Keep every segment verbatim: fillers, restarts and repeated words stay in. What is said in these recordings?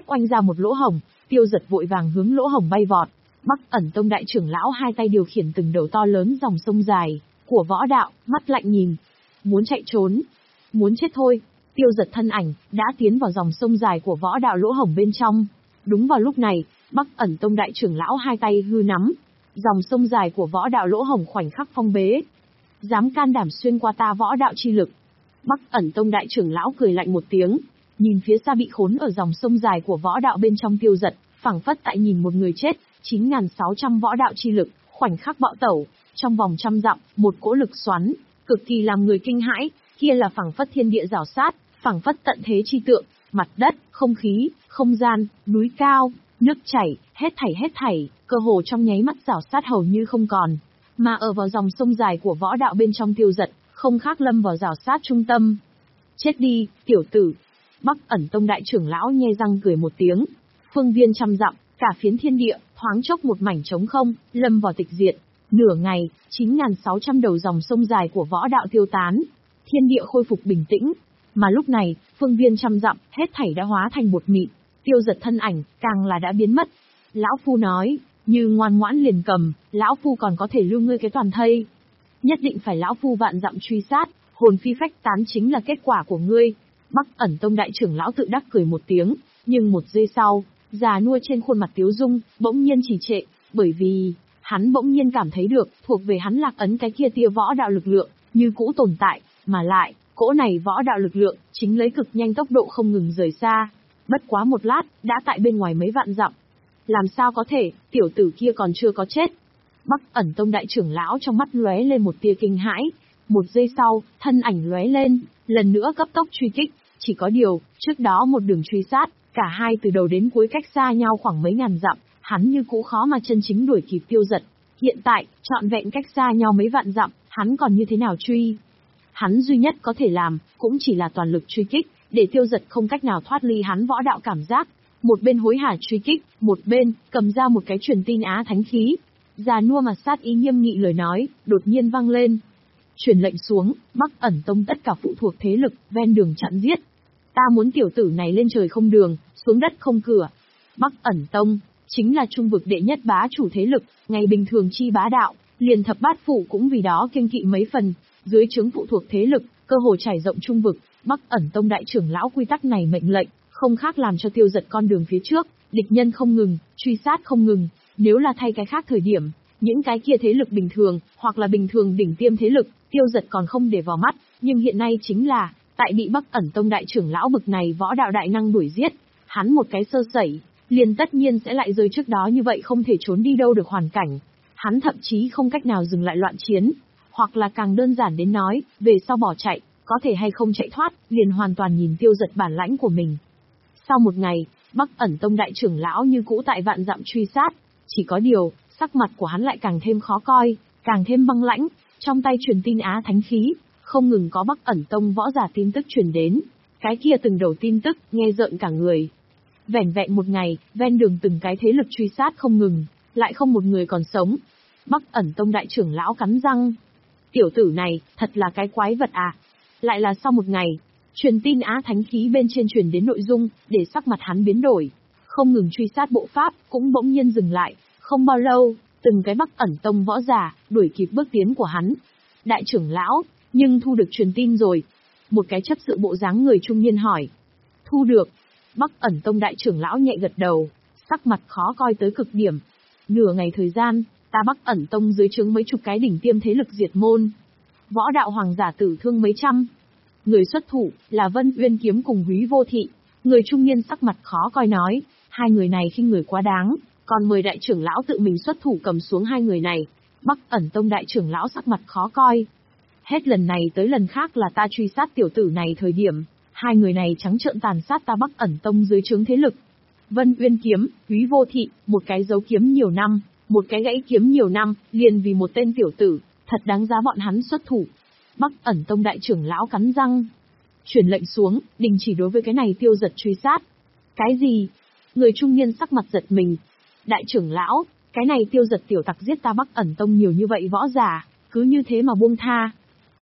phách oanh ra một lỗ hổng, Tiêu Dật vội vàng hướng lỗ hổng bay vọt. Bắc Ẩn Tông đại trưởng lão hai tay điều khiển từng đầu to lớn dòng sông dài của võ đạo, mắt lạnh nhìn. Muốn chạy trốn, muốn chết thôi. Tiêu Dật thân ảnh đã tiến vào dòng sông dài của võ đạo lỗ hổng bên trong. Đúng vào lúc này, Bắc Ẩn Tông đại trưởng lão hai tay hư nắm, dòng sông dài của võ đạo lỗ hổng khoảnh khắc phong bế. Dám can đảm xuyên qua ta võ đạo chi lực. Bắc Ẩn Tông đại trưởng lão cười lạnh một tiếng, nhìn phía xa bị khốn ở dòng sông dài của võ đạo bên trong Tiêu Dật, phảng phất tại nhìn một người chết. chín nghìn sáu trăm võ đạo chi lực, khoảnh khắc bạo tẩu, trong vòng trăm dặm, một cỗ lực xoắn, cực kỳ làm người kinh hãi, kia là phảng phất thiên địa rảo sát, phảng phất tận thế chi tượng, mặt đất, không khí, không gian, núi cao, nước chảy, hết thảy hết thảy, cơ hồ trong nháy mắt rảo sát hầu như không còn, mà ở vào dòng sông dài của võ đạo bên trong Tiêu Dật, không khác lâm vào rảo sát trung tâm. Chết đi, tiểu tử. Bắc Ẩn Tông đại trưởng lão nhe răng cười một tiếng, phương viên trăm dặm, cả phiến thiên địa, thoáng chốc một mảnh trống không, lâm vào tịch diệt. Nửa ngày, chín nghìn sáu trăm đầu dòng sông dài của võ đạo tiêu tán. Thiên địa khôi phục bình tĩnh. Mà lúc này, phương viên trăm dặm, hết thảy đã hóa thành bột mịn. Tiêu Dật thân ảnh, càng là đã biến mất. Lão Phu nói, như ngoan ngoãn liền cầm, Lão Phu còn có thể lưu ngươi cái toàn thây. Nhất định phải Lão Phu vạn dặm truy sát, hồn phi phách tán chính là kết quả của ngươi. Bắc Ẩn Tông đại trưởng lão tự đắc cười một tiếng, nhưng một giây sau, già nua trên khuôn mặt tiếu dung, bỗng nhiên trì trệ, bởi vì, hắn bỗng nhiên cảm thấy được, thuộc về hắn lạc ấn cái kia tia võ đạo lực lượng, như cũ tồn tại, mà lại, cỗ này võ đạo lực lượng, chính lấy cực nhanh tốc độ không ngừng rời xa. Bất quá một lát, đã tại bên ngoài mấy vạn dặm. Làm sao có thể, tiểu tử kia còn chưa có chết. Bắc Ẩn Tông đại trưởng lão trong mắt lóe lên một tia kinh hãi. Một giây sau, thân ảnh lóe lên, lần nữa cấp tốc truy kích, chỉ có điều, trước đó một đường truy sát, cả hai từ đầu đến cuối cách xa nhau khoảng mấy ngàn dặm, hắn như cũ khó mà chân chính đuổi kịp Tiêu Dật. Hiện tại, trọn vẹn cách xa nhau mấy vạn dặm, hắn còn như thế nào truy? Hắn duy nhất có thể làm, cũng chỉ là toàn lực truy kích, để Tiêu Dật không cách nào thoát ly hắn võ đạo cảm giác. Một bên hối hả truy kích, một bên, cầm ra một cái truyền tin á thánh khí. Già nua mặt sát ý nghiêm nghị lời nói, đột nhiên vang lên. Truyền lệnh xuống, Bắc Ẩn Tông tất cả phụ thuộc thế lực, ven đường chặn giết. Ta muốn tiểu tử này lên trời không đường, xuống đất không cửa. Bắc Ẩn Tông, chính là trung vực đệ nhất bá chủ thế lực, ngày bình thường chi bá đạo, liền thập bát phụ cũng vì đó kiêng kỵ mấy phần, dưới trướng phụ thuộc thế lực, cơ hồ trải rộng trung vực, Bắc Ẩn Tông đại trưởng lão quy tắc này mệnh lệnh, không khác làm cho Tiêu Dật con đường phía trước, địch nhân không ngừng, truy sát không ngừng, nếu là thay cái khác thời điểm, những cái kia thế lực bình thường, hoặc là bình thường đỉnh tiêm thế lực, Tiêu Dật còn không để vào mắt, nhưng hiện nay chính là, tại bị Bắc Ẩn Tông đại trưởng lão bực này võ đạo đại năng đuổi giết, hắn một cái sơ sẩy, liền tất nhiên sẽ lại rơi trước đó như vậy không thể trốn đi đâu được hoàn cảnh. Hắn thậm chí không cách nào dừng lại loạn chiến, hoặc là càng đơn giản đến nói, về sau bỏ chạy, có thể hay không chạy thoát, liền hoàn toàn nhìn Tiêu Dật bản lãnh của mình. Sau một ngày, Bắc Ẩn Tông đại trưởng lão như cũ tại vạn dặm truy sát, chỉ có điều, sắc mặt của hắn lại càng thêm khó coi, càng thêm băng lãnh, trong tay truyền tin á thánh khí, không ngừng có Bắc Ẩn Tông võ giả tin tức truyền đến, cái kia từng đầu tin tức, nghe rợn cả người. Vẻn vẹn một ngày, ven đường từng cái thế lực truy sát không ngừng, lại không một người còn sống. Bắc Ẩn Tông đại trưởng lão cắn răng. Tiểu tử này, thật là cái quái vật à. Lại là sau một ngày, truyền tin á thánh khí bên trên truyền đến nội dung, để sắc mặt hắn biến đổi. Không ngừng truy sát bộ pháp, cũng bỗng nhiên dừng lại. Không bao lâu, từng cái Bắc Ẩn Tông võ giả, đuổi kịp bước tiến của hắn. Đại trưởng lão, nhưng thu được truyền tin rồi. Một cái chấp sự bộ dáng người trung niên hỏi. Thu được. Bắc Ẩn Tông đại trưởng lão nhẹ gật đầu, sắc mặt khó coi tới cực điểm. Nửa ngày thời gian, ta Bắc Ẩn Tông dưới trướng mấy chục cái đỉnh tiêm thế lực diệt môn. Võ đạo hoàng giả tử thương mấy trăm. Người xuất thủ, là Vân Uyên Kiếm cùng Húy Vô Thị. Người trung niên sắc mặt khó coi nói, hai người này khinh người quá đáng, còn mời đại trưởng lão tự mình xuất thủ cầm xuống hai người này. Bắc Ẩn Tông đại trưởng lão sắc mặt khó coi. Hết lần này tới lần khác là ta truy sát tiểu tử này thời điểm, hai người này trắng trợn tàn sát ta Bắc Ẩn Tông dưới trướng thế lực. Vân Uyên Kiếm, Húy Vô Thị, một cái giấu kiếm nhiều năm, một cái gãy kiếm nhiều năm, liền vì một tên tiểu tử, thật đáng giá bọn hắn xuất thủ. Bắc Ẩn Tông đại trưởng lão cắn răng. Truyền lệnh xuống, đình chỉ đối với cái này Tiêu Dật truy sát. Cái gì? Người trung niên sắc mặt giật mình. Đại trưởng lão, cái này Tiêu Dật tiểu tặc giết ta Bắc Ẩn Tông nhiều như vậy võ giả, cứ như thế mà buông tha.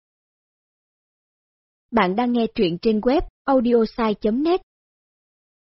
Bạn đang nghe truyện trên web audiosai chấm net.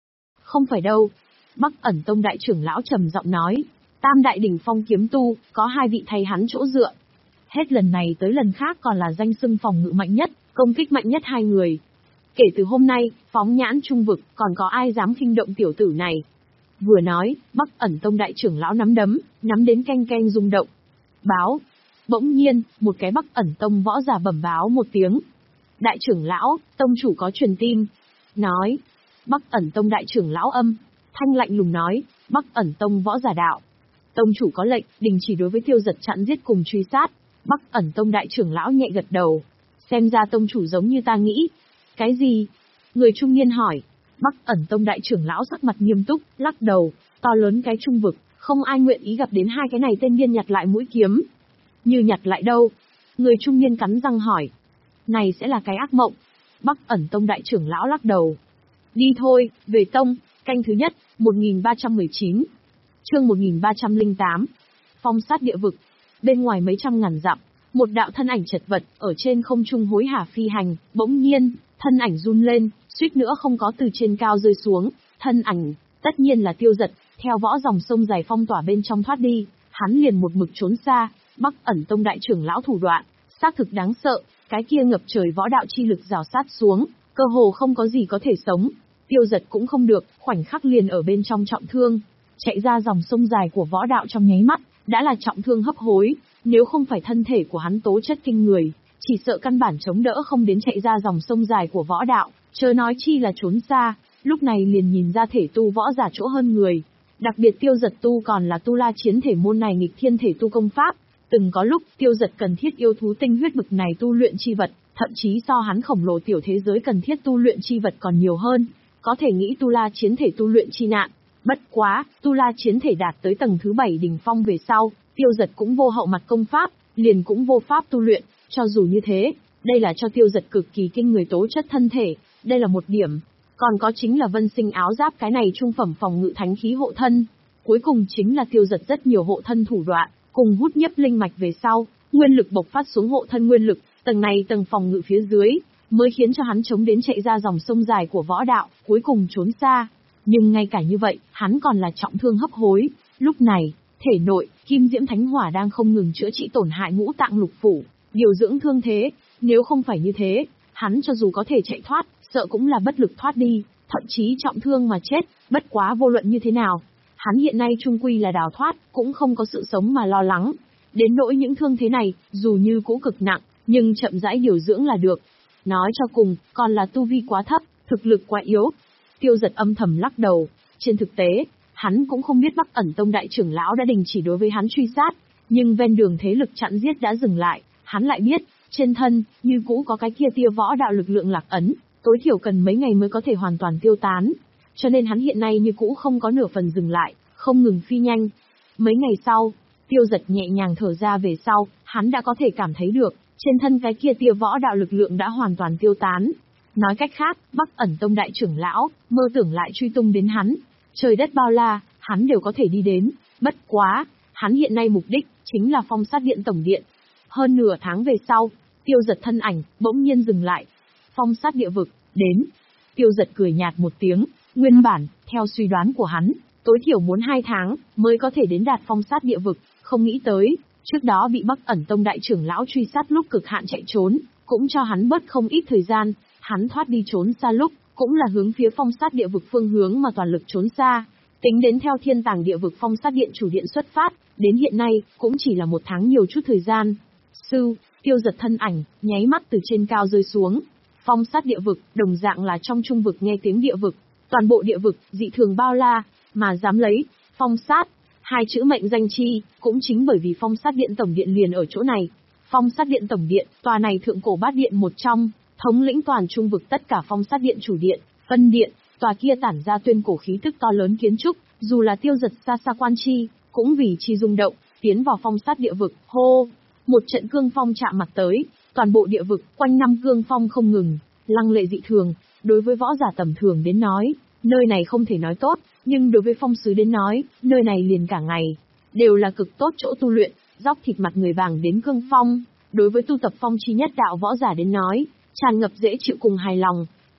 Không phải đâu. Bắc ẩn tông đại trưởng lão trầm giọng nói. Tam đại đỉnh phong kiếm tu, có hai vị thay hắn chỗ dựa. Hết lần này tới lần khác còn là danh xưng phòng ngự mạnh nhất, công kích mạnh nhất hai người. Kể từ hôm nay, phóng nhãn trung vực, còn có ai dám khinh động tiểu tử này. Vừa nói, Bắc ẩn tông đại trưởng lão nắm đấm, nắm đến canh canh rung động. Báo. Bỗng nhiên, một cái Bắc ẩn tông võ giả bẩm báo một tiếng. Đại trưởng lão, tông chủ có truyền tin. Nói. Bắc ẩn tông đại trưởng lão âm. Thanh lạnh lùng nói, Bắc ẩn tông võ giả đạo. Tông chủ có lệnh, đình chỉ đối với Tiêu Giật chặn giết cùng truy sát. Bắc ẩn tông đại trưởng lão nhẹ gật đầu. Xem ra tông chủ giống như ta nghĩ. Cái gì? Người trung niên hỏi. Bắc ẩn tông đại trưởng lão sắc mặt nghiêm túc, lắc đầu. To lớn cái trung vực, không ai nguyện ý gặp đến hai cái này tên điên nhặt lại mũi kiếm. Như nhặt lại đâu? Người trung niên cắn răng hỏi. Này sẽ là cái ác mộng. Bắc ẩn tông đại trưởng lão lắc đầu. Đi thôi, về tông, canh thứ nhất, một nghìn ba trăm mười chín. Chương một nghìn ba trăm lẻ tám. Phong sát địa vực. Bên ngoài mấy trăm ngàn dặm, một đạo thân ảnh chật vật, ở trên không trung hối hả phi hành, bỗng nhiên, thân ảnh run lên, suýt nữa không có từ trên cao rơi xuống, thân ảnh, tất nhiên là Tiêu Giật, theo võ dòng sông dài phong tỏa bên trong thoát đi, hắn liền một mực trốn xa. Bắc ẩn tông đại trưởng lão thủ đoạn, xác thực đáng sợ, cái kia ngập trời võ đạo chi lực rào sát xuống, cơ hồ không có gì có thể sống. Tiêu Giật cũng không được, khoảnh khắc liền ở bên trong trọng thương, chạy ra dòng sông dài của võ đạo trong nháy mắt, đã là trọng thương hấp hối, nếu không phải thân thể của hắn tố chất kinh người, chỉ sợ căn bản chống đỡ không đến chạy ra dòng sông dài của võ đạo, chớ nói chi là trốn xa, lúc này liền nhìn ra thể tu võ giả chỗ hơn người. Đặc biệt Tiêu Giật tu còn là tu la chiến thể môn này nghịch thiên thể tu công pháp, từng có lúc Tiêu Giật cần thiết yêu thú tinh huyết bực này tu luyện chi vật, thậm chí so hắn khổng lồ tiểu thế giới cần thiết tu luyện chi vật còn nhiều hơn, có thể nghĩ tu la chiến thể tu luyện chi nạn. Bất quá, tu la chiến thể đạt tới tầng thứ bảy đỉnh phong về sau, Tiêu Giật cũng vô hậu mặt công pháp, liền cũng vô pháp tu luyện, cho dù như thế, đây là cho Tiêu Giật cực kỳ kinh người tố chất thân thể, đây là một điểm. Còn có chính là vân sinh áo giáp cái này trung phẩm phòng ngự thánh khí hộ thân. Cuối cùng chính là Tiêu Giật rất nhiều hộ thân thủ đoạn, cùng hút nhấp linh mạch về sau, nguyên lực bộc phát xuống hộ thân nguyên lực, tầng này tầng phòng ngự phía dưới, mới khiến cho hắn chống đến chạy ra dòng sông dài của võ đạo, cuối cùng trốn xa. Nhưng ngay cả như vậy, hắn còn là trọng thương hấp hối. Lúc này, thể nội, kim diễm thánh hỏa đang không ngừng chữa trị tổn hại ngũ tạng lục phủ, điều dưỡng thương thế. Nếu không phải như thế, hắn cho dù có thể chạy thoát, sợ cũng là bất lực thoát đi, thậm chí trọng thương mà chết. Bất quá vô luận như thế nào, hắn hiện nay trung quy là đào thoát, cũng không có sự sống mà lo lắng. Đến nỗi những thương thế này, dù như cũ cực nặng, nhưng chậm rãi điều dưỡng là được. Nói cho cùng, còn là tu vi quá thấp, thực lực quá yếu. Tiêu Giật âm thầm lắc đầu, trên thực tế, hắn cũng không biết Bắc ẩn tông đại trưởng lão đã đình chỉ đối với hắn truy sát, nhưng ven đường thế lực chặn giết đã dừng lại, hắn lại biết, trên thân, như cũ có cái kia tia võ đạo lực lượng lạc ấn, tối thiểu cần mấy ngày mới có thể hoàn toàn tiêu tán, cho nên hắn hiện nay như cũ không có nửa phần dừng lại, không ngừng phi nhanh. Mấy ngày sau, Tiêu Giật nhẹ nhàng thở ra về sau, hắn đã có thể cảm thấy được, trên thân cái kia tia võ đạo lực lượng đã hoàn toàn tiêu tán. Nói cách khác, Bắc ẩn tông đại trưởng lão, mơ tưởng lại truy tung đến hắn. Trời đất bao la, hắn đều có thể đi đến. Bất quá, hắn hiện nay mục đích, chính là phong sát điện tổng điện. Hơn nửa tháng về sau, Tiêu Giật thân ảnh, bỗng nhiên dừng lại. Phong sát địa vực, đến. Tiêu Giật cười nhạt một tiếng, nguyên bản, theo suy đoán của hắn, tối thiểu muốn hai tháng, mới có thể đến đạt phong sát địa vực, không nghĩ tới. Trước đó bị Bắc ẩn tông đại trưởng lão truy sát lúc cực hạn chạy trốn, cũng cho hắn bớt không ít thời gian. Hắn thoát đi trốn xa lúc, cũng là hướng phía phong sát địa vực phương hướng mà toàn lực trốn xa. Tính đến theo thiên tàng địa vực phong sát điện chủ điện xuất phát, đến hiện nay, cũng chỉ là một tháng nhiều chút thời gian. Sư, Tiêu Giật thân ảnh, nháy mắt từ trên cao rơi xuống. Phong sát địa vực, đồng dạng là trong trung vực nghe tiếng địa vực. Toàn bộ địa vực, dị thường bao la, mà dám lấy, phong sát, hai chữ mệnh danh chi, cũng chính bởi vì phong sát điện tổng điện liền ở chỗ này. Phong sát điện tổng điện, tòa này thượng cổ bát điện một trong, thống lĩnh toàn trung vực tất cả phong sát điện chủ điện, phân điện, tòa kia tản ra tuyên cổ khí tức to lớn kiến trúc, dù là Tiêu Giật xa xa quan chi, cũng vì chi rung động, tiến vào phong sát địa vực, hô, một trận cương phong chạm mặt tới, toàn bộ địa vực, quanh năm cương phong không ngừng, lăng lệ dị thường, đối với võ giả tầm thường đến nói, nơi này không thể nói tốt, nhưng đối với phong sứ đến nói, nơi này liền cả ngày, đều là cực tốt chỗ tu luyện, dóc thịt mặt người vàng đến cương phong, đối với tu tập phong chi nhất đạo võ giả đến nói, tràn ngập dễ chịu cùng hài lòng.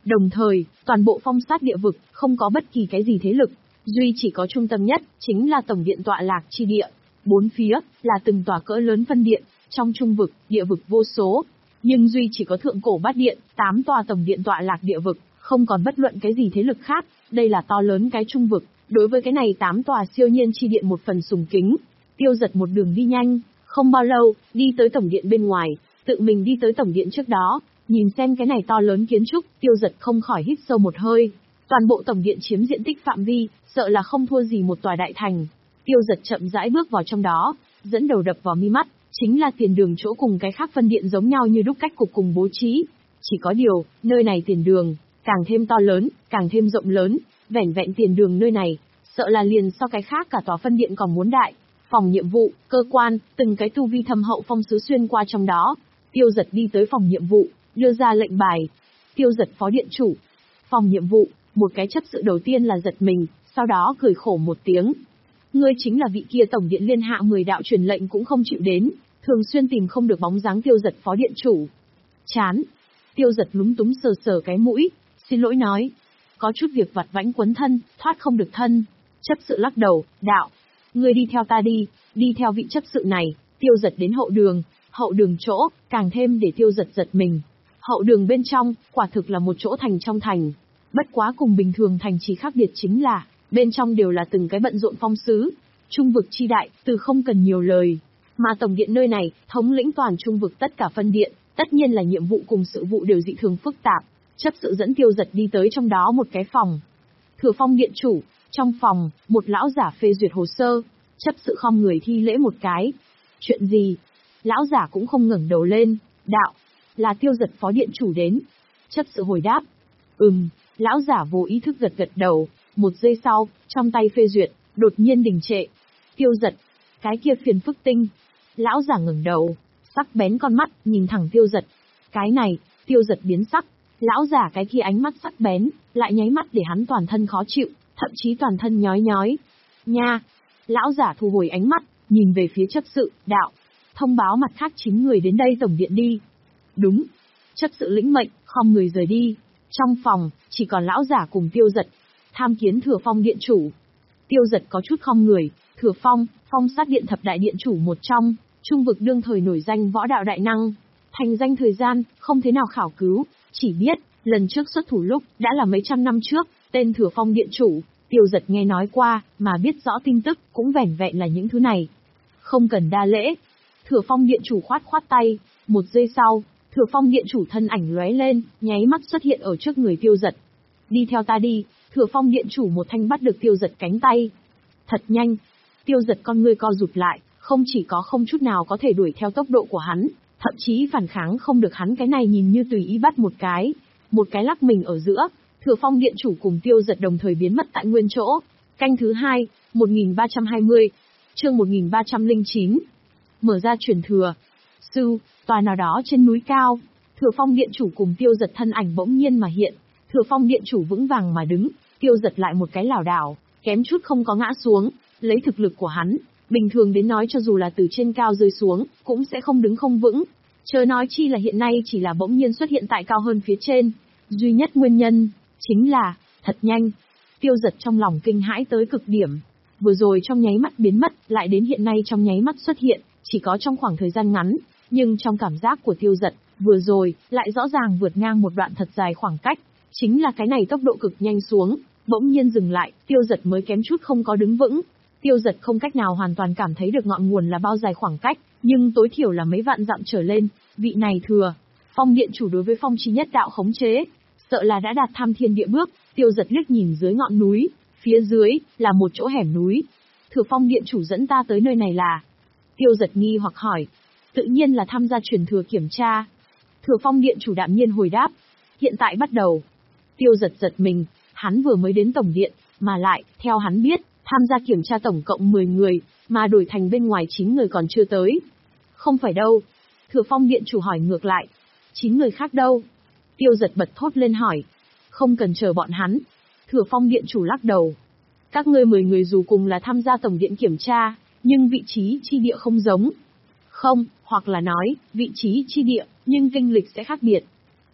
Đồng thời, toàn bộ phong sát địa vực, không có bất kỳ cái gì thế lực, duy chỉ có trung tâm nhất, chính là tổng điện tọa lạc chi địa. Bốn phía, là từng tòa cỡ lớn phân điện, trong trung vực, địa vực vô số. Nhưng duy chỉ có thượng cổ bát điện, tám tòa tổng điện tọa lạc địa vực, không còn bất luận cái gì thế lực khác, đây là to lớn cái trung vực, đối với cái này tám tòa siêu nhiên chi điện một phần sùng kính. Tiêu Giật một đường đi nhanh, không bao lâu, đi tới tổng điện bên ngoài, tự mình đi tới tổng điện trước đó, nhìn xem cái này to lớn kiến trúc, Tiêu Giật không khỏi hít sâu một hơi. Toàn bộ tổng điện chiếm diện tích phạm vi, sợ là không thua gì một tòa đại thành. Tiêu Giật chậm rãi bước vào trong đó, dẫn đầu đập vào mi mắt, chính là tiền đường chỗ cùng cái khác phân điện giống nhau như đúc cách cục cùng bố trí. Chỉ có điều, nơi này tiền đường, càng thêm to lớn, càng thêm rộng lớn, vẻn vẹn tiền đường nơi này, sợ là liền so cái khác cả tòa phân điện còn muốn đại. Phòng nhiệm vụ, cơ quan, từng cái tu vi thâm hậu phong sứ xuyên qua trong đó. Tiêu Giật đi tới phòng nhiệm vụ, đưa ra lệnh bài. Tiêu Giật phó điện chủ. Phòng nhiệm vụ, một cái chấp sự đầu tiên là giật mình, sau đó cười khổ một tiếng. Ngươi chính là vị kia tổng điện liên hạ mười đạo truyền lệnh cũng không chịu đến, thường xuyên tìm không được bóng dáng Tiêu Giật phó điện chủ. Chán. Tiêu Giật lúng túng sờ sờ cái mũi, xin lỗi nói. Có chút việc vặt vãnh quấn thân, thoát không được thân. Chấp sự lắc đầu, đạo. Ngươi đi theo ta đi, đi theo vị chấp sự này. Tiêu Giật đến hậu đường, hậu đường chỗ, càng thêm để Tiêu Giật giật mình. Hậu đường bên trong, quả thực là một chỗ thành trong thành. Bất quá cùng bình thường thành chỉ khác biệt chính là, bên trong đều là từng cái bận rộn phong sứ. Trung vực chi đại, từ không cần nhiều lời. Mà tổng điện nơi này, thống lĩnh toàn trung vực tất cả phân điện, tất nhiên là nhiệm vụ cùng sự vụ đều dị thường phức tạp. Chấp sự dẫn Tiêu Giật đi tới trong đó một cái phòng. Thừa Phong điện chủ, trong phòng, một lão giả phê duyệt hồ sơ. Chấp sự khom người thi lễ một cái. Chuyện gì? Lão giả cũng không ngẩng đầu lên, đạo. Là Tiêu Giật phó điện chủ đến. Chấp sự hồi đáp. Ừm, lão giả vô ý thức gật gật đầu. Một giây sau, trong tay phê duyệt, đột nhiên đình trệ. Tiêu Giật, cái kia phiền phức tinh. Lão giả ngẩng đầu, sắc bén con mắt, nhìn thẳng Tiêu Giật. Cái này, Tiêu Giật biến sắc. Lão giả cái kia ánh mắt sắc bén, lại nháy mắt để hắn toàn thân khó chịu, thậm chí toàn thân nhói nhói. Nha! Lão giả thu hồi ánh mắt, nhìn về phía chấp sự, đạo. Thông báo mặt khác chín người đến đây tổng điện đi. Đúng. Chấp sự lĩnh mệnh, khom người rời đi. Trong phòng, chỉ còn lão giả cùng Tiêu Giật. Tham kiến Thừa Phong điện chủ. Tiêu Giật có chút khom người. Thừa Phong, phong sát điện thập đại điện chủ một trong, trung vực đương thời nổi danh võ đạo đại năng. Thành danh thời gian, không thế nào khảo cứu, chỉ biết, lần trước xuất thủ lúc, đã là mấy trăm năm trước, tên Thừa Phong điện chủ. Tiêu Giật nghe nói qua, mà biết rõ tin tức, cũng vẻn vẹn là những thứ này. Không cần đa lễ. Thừa Phong điện chủ khoát khoát tay, một giây sau, Thừa Phong điện chủ thân ảnh lóe lên, nháy mắt xuất hiện ở trước người Tiêu Giật. Đi theo ta đi. Thừa Phong điện chủ một thanh bắt được Tiêu Giật cánh tay. Thật nhanh. Tiêu Giật con ngươi co rụt lại, không chỉ có không chút nào có thể đuổi theo tốc độ của hắn, thậm chí phản kháng không được hắn cái này nhìn như tùy ý bắt một cái. Một cái lắc mình ở giữa, Thừa Phong điện chủ cùng Tiêu Giật đồng thời biến mất tại nguyên chỗ. Canh thứ hai, một nghìn ba trăm hai mươi, chương một nghìn ba trăm lẻ chín. Mở ra truyền thừa. Sư, tòa nào đó trên núi cao, Thừa Phong điện chủ cùng Tiêu Giật thân ảnh bỗng nhiên mà hiện. Thừa Phong điện chủ vững vàng mà đứng, Tiêu Giật lại một cái lảo đảo, kém chút không có ngã xuống. Lấy thực lực của hắn, bình thường đến nói cho dù là từ trên cao rơi xuống, cũng sẽ không đứng không vững. Chớ nói chi là hiện nay chỉ là bỗng nhiên xuất hiện tại cao hơn phía trên. Duy nhất nguyên nhân, chính là, thật nhanh. Tiêu Giật trong lòng kinh hãi tới cực điểm. Vừa rồi trong nháy mắt biến mất, lại đến hiện nay trong nháy mắt xuất hiện, chỉ có trong khoảng thời gian ngắn. Nhưng trong cảm giác của Tiêu Giật, vừa rồi, lại rõ ràng vượt ngang một đoạn thật dài khoảng cách. Chính là cái này tốc độ cực nhanh xuống, bỗng nhiên dừng lại, Tiêu Giật mới kém chút không có đứng vững. Tiêu Giật không cách nào hoàn toàn cảm thấy được ngọn nguồn là bao dài khoảng cách, nhưng tối thiểu là mấy vạn dặm trở lên. Vị này Thừa Phong điện chủ đối với phong chi nhất đạo khống chế, sợ là đã đạt tham thiên địa bước. Tiêu Giật liếc nhìn dưới ngọn núi, phía dưới là một chỗ hẻm núi. Thừa Phong điện chủ dẫn ta tới nơi này là? Tiêu Giật nghi hoặc hỏi. Tự nhiên là tham gia truyền thừa kiểm tra. Thừa Phong điện chủ đạm nhiên hồi đáp. Hiện tại bắt đầu. Tiêu Giật giật mình, hắn vừa mới đến tổng điện, mà lại, theo hắn biết, tham gia kiểm tra tổng cộng mười người, mà đổi thành bên ngoài chín người còn chưa tới. Không phải đâu. Thừa Phong điện chủ hỏi ngược lại. chín người khác đâu? Tiêu Giật bật thốt lên hỏi. Không cần chờ bọn hắn. Thừa Phong điện chủ lắc đầu. Các ngươi mười người dù cùng là tham gia tổng điện kiểm tra, nhưng vị trí chi địa không giống. Không, hoặc là nói, vị trí chi địa, nhưng kinh lịch sẽ khác biệt.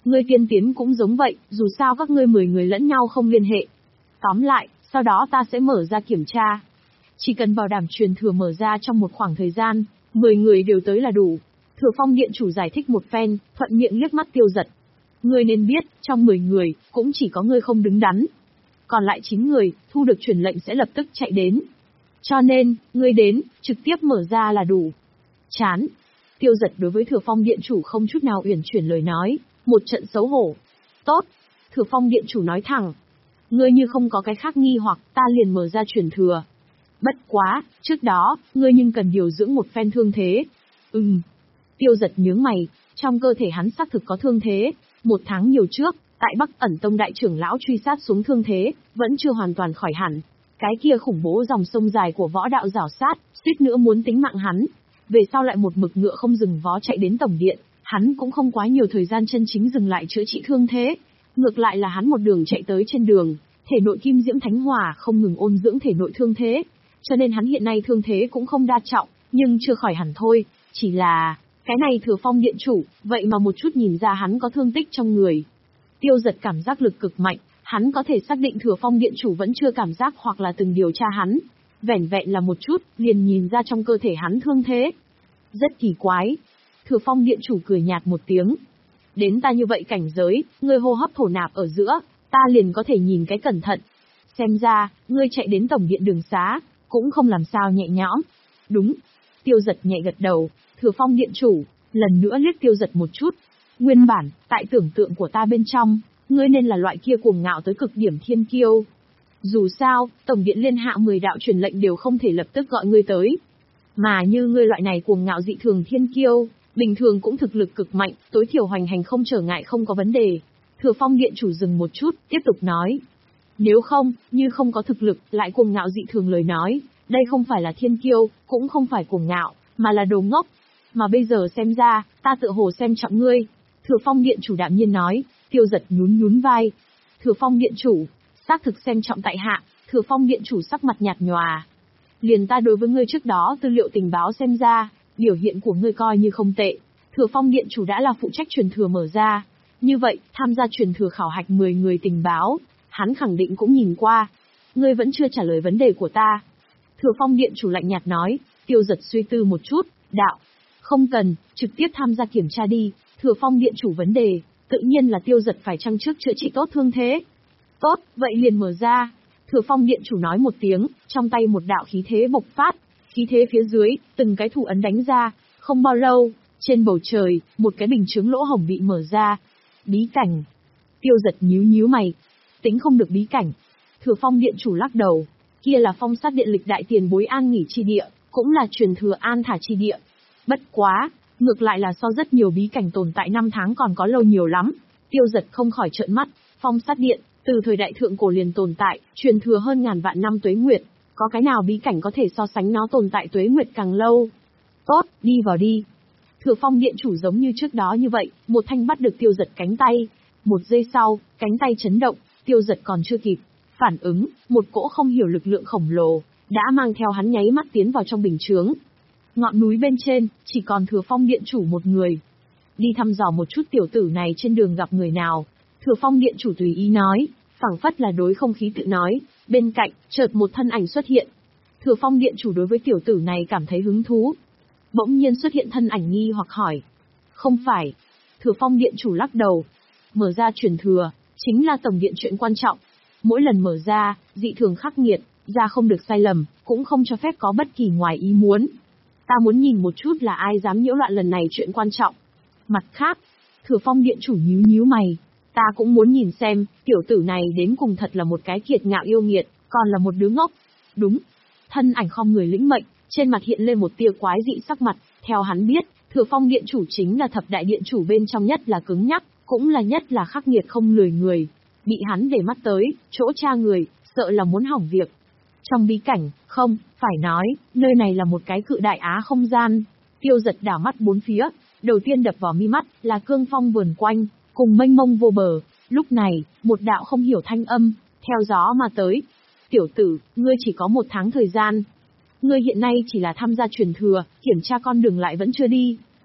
Ngươi tiên tiến cũng giống vậy, dù sao các ngươi mười người lẫn nhau không liên hệ. Tóm lại, sau đó ta sẽ mở ra kiểm tra. Chỉ cần bảo đảm truyền thừa mở ra trong một khoảng thời gian, mười người đều tới là đủ. Thừa Phong Điện chủ giải thích một phen, thuận miệng liếc mắt Tiêu Dật. Ngươi nên biết, trong mười người, cũng chỉ có ngươi không đứng đắn. Còn lại chín người, thu được truyền lệnh sẽ lập tức chạy đến. Cho nên, ngươi đến, trực tiếp mở ra là đủ. Chán. Tiêu Dật đối với Thừa Phong Điện chủ không chút nào uyển chuyển lời nói, một trận xấu hổ. Tốt. Thừa Phong Điện chủ nói thẳng. Ngươi như không có cái khác nghi hoặc, ta liền mở ra truyền thừa. Bất quá, trước đó, ngươi nhưng cần điều dưỡng một phen thương thế. Ừm. Tiêu Dật nhướng mày, trong cơ thể hắn xác thực có thương thế. Một tháng nhiều trước, tại Bắc Ẩn Tông đại trưởng lão truy sát xuống thương thế, vẫn chưa hoàn toàn khỏi hẳn. Cái kia khủng bố dòng sông dài của võ đạo rảo sát, suýt nữa muốn tính mạng hắn. Về sau lại một mực ngựa không dừng vó chạy đến tổng điện, hắn cũng không quá nhiều thời gian chân chính dừng lại chữa trị thương thế. Ngược lại là hắn một đường chạy tới trên đường, thể nội kim diễm thánh hỏa không ngừng ôn dưỡng thể nội thương thế. Cho nên hắn hiện nay thương thế cũng không đa trọng, nhưng chưa khỏi hẳn thôi, chỉ là... Cái này Thừa Phong Điện chủ, vậy mà một chút nhìn ra hắn có thương tích trong người. Tiêu Dật cảm giác lực cực mạnh, hắn có thể xác định Thừa Phong Điện chủ vẫn chưa cảm giác hoặc là từng điều tra hắn. Vẻn vẹn là một chút, liền nhìn ra trong cơ thể hắn thương thế. Rất kỳ quái. Thừa Phong Điện chủ cười nhạt một tiếng. Đến ta như vậy cảnh giới, ngươi hô hấp thổ nạp ở giữa, ta liền có thể nhìn cái cẩn thận. Xem ra, ngươi chạy đến tổng điện đường xá, cũng không làm sao nhẹ nhõm. Đúng. Tiêu Dật nhẹ gật đầu. Thừa Phong Điện chủ, lần nữa liếc Tiêu Dật một chút. Nguyên bản, tại tưởng tượng của ta bên trong, ngươi nên là loại kia cuồng ngạo tới cực điểm thiên kiêu. Dù sao, tổng điện liên hạ mười đạo truyền lệnh đều không thể lập tức gọi ngươi tới. Mà như ngươi loại này cuồng ngạo dị thường thiên kiêu, bình thường cũng thực lực cực mạnh, tối thiểu hoành hành không trở ngại không có vấn đề. Thừa Phong Điện chủ dừng một chút, tiếp tục nói. Nếu không, như không có thực lực, lại cuồng ngạo dị thường lời nói, đây không phải là thiên kiêu, cũng không phải cuồng ngạo, mà là đồ ngốc. Mà bây giờ xem ra, ta tự hồ xem trọng ngươi. Thừa Phong Điện chủ đạm nhiên nói. Tiêu Dật nhún nhún vai. Thừa Phong Điện chủ, xác thực xem trọng tại hạ. Thừa Phong Điện chủ sắc mặt nhạt nhòa. Liền ta đối với ngươi trước đó tư liệu tình báo xem ra, biểu hiện của ngươi coi như không tệ. Thừa Phong Điện chủ đã là phụ trách truyền thừa mở ra. Như vậy, tham gia truyền thừa khảo hạch mười người tình báo, hắn khẳng định cũng nhìn qua. Ngươi vẫn chưa trả lời vấn đề của ta. Thừa Phong Điện chủ lạnh nhạt nói. Tiêu Dật suy tư một chút, đạo. Không cần, trực tiếp tham gia kiểm tra đi. Thừa Phong Điện chủ vấn đề, tự nhiên là Tiêu Dật phải chăng trước chữa trị tốt thương thế. Tốt, vậy liền mở ra. Thừa Phong Điện chủ nói một tiếng, trong tay một đạo khí thế bộc phát. Khí thế phía dưới, từng cái thủ ấn đánh ra. Không bao lâu, trên bầu trời, một cái bình chướng lỗ hổng bị mở ra. Bí cảnh. Tiêu Dật nhíu nhíu mày. Tính không được bí cảnh. Thừa Phong Điện chủ lắc đầu. Kia là phong sát điện lịch đại tiền bối an nghỉ chi địa, cũng là truyền thừa an thả chi địa. Bất quá, ngược lại là so rất nhiều bí cảnh tồn tại năm tháng còn có lâu nhiều lắm. Tiêu Dật không khỏi trợn mắt, phong sát điện, từ thời đại thượng cổ liền tồn tại, truyền thừa hơn ngàn vạn năm tuế nguyệt, có cái nào bí cảnh có thể so sánh nó tồn tại tuế nguyệt càng lâu. Tốt, đi vào đi. Thừa Phong Điện chủ giống như trước đó như vậy, một thanh bắt được Tiêu Dật cánh tay. Một giây sau, cánh tay chấn động, Tiêu Dật còn chưa kịp phản ứng, một cỗ không hiểu lực lượng khổng lồ, đã mang theo hắn nháy mắt tiến vào trong bình chướng. Ngọn núi bên trên, chỉ còn Thừa Phong Điện chủ một người. Đi thăm dò một chút tiểu tử này trên đường gặp người nào. Thừa Phong Điện chủ tùy ý nói, phảng phất là đối không khí tự nói, bên cạnh, chợt một thân ảnh xuất hiện. Thừa Phong Điện chủ đối với tiểu tử này cảm thấy hứng thú. Bỗng nhiên xuất hiện thân ảnh nghi hoặc hỏi. Không phải. Thừa Phong Điện chủ lắc đầu. Mở ra truyền thừa, chính là tổng điện chuyện quan trọng. Mỗi lần mở ra, dị thường khắc nghiệt, ra không được sai lầm, cũng không cho phép có bất kỳ ngoài ý muốn. Ta muốn nhìn một chút là ai dám nhiễu loạn lần này chuyện quan trọng. Mặt khác, Thừa Phong Điện chủ nhíu nhíu mày. Ta cũng muốn nhìn xem, tiểu tử này đến cùng thật là một cái kiệt ngạo yêu nghiệt, còn là một đứa ngốc. Đúng. Thân ảnh khom người lĩnh mệnh, trên mặt hiện lên một tia quái dị sắc mặt. Theo hắn biết, Thừa Phong Điện chủ chính là thập đại điện chủ bên trong nhất là cứng nhắc, cũng là nhất là khắc nghiệt không lười người. Bị hắn để mắt tới, chỗ tra người, sợ là muốn hỏng việc. Trong bí cảnh, không, phải nói, nơi này là một cái cự đại á không gian. Tiêu Dật đảo mắt bốn phía, đầu tiên đập vào mi mắt là cương phong vườn quanh, cùng mênh mông vô bờ. Lúc này, một đạo không hiểu thanh âm, theo gió mà tới. Tiểu tử, ngươi chỉ có một tháng thời gian. Ngươi hiện nay chỉ là tham gia truyền thừa, kiểm tra con đường lại vẫn chưa đi.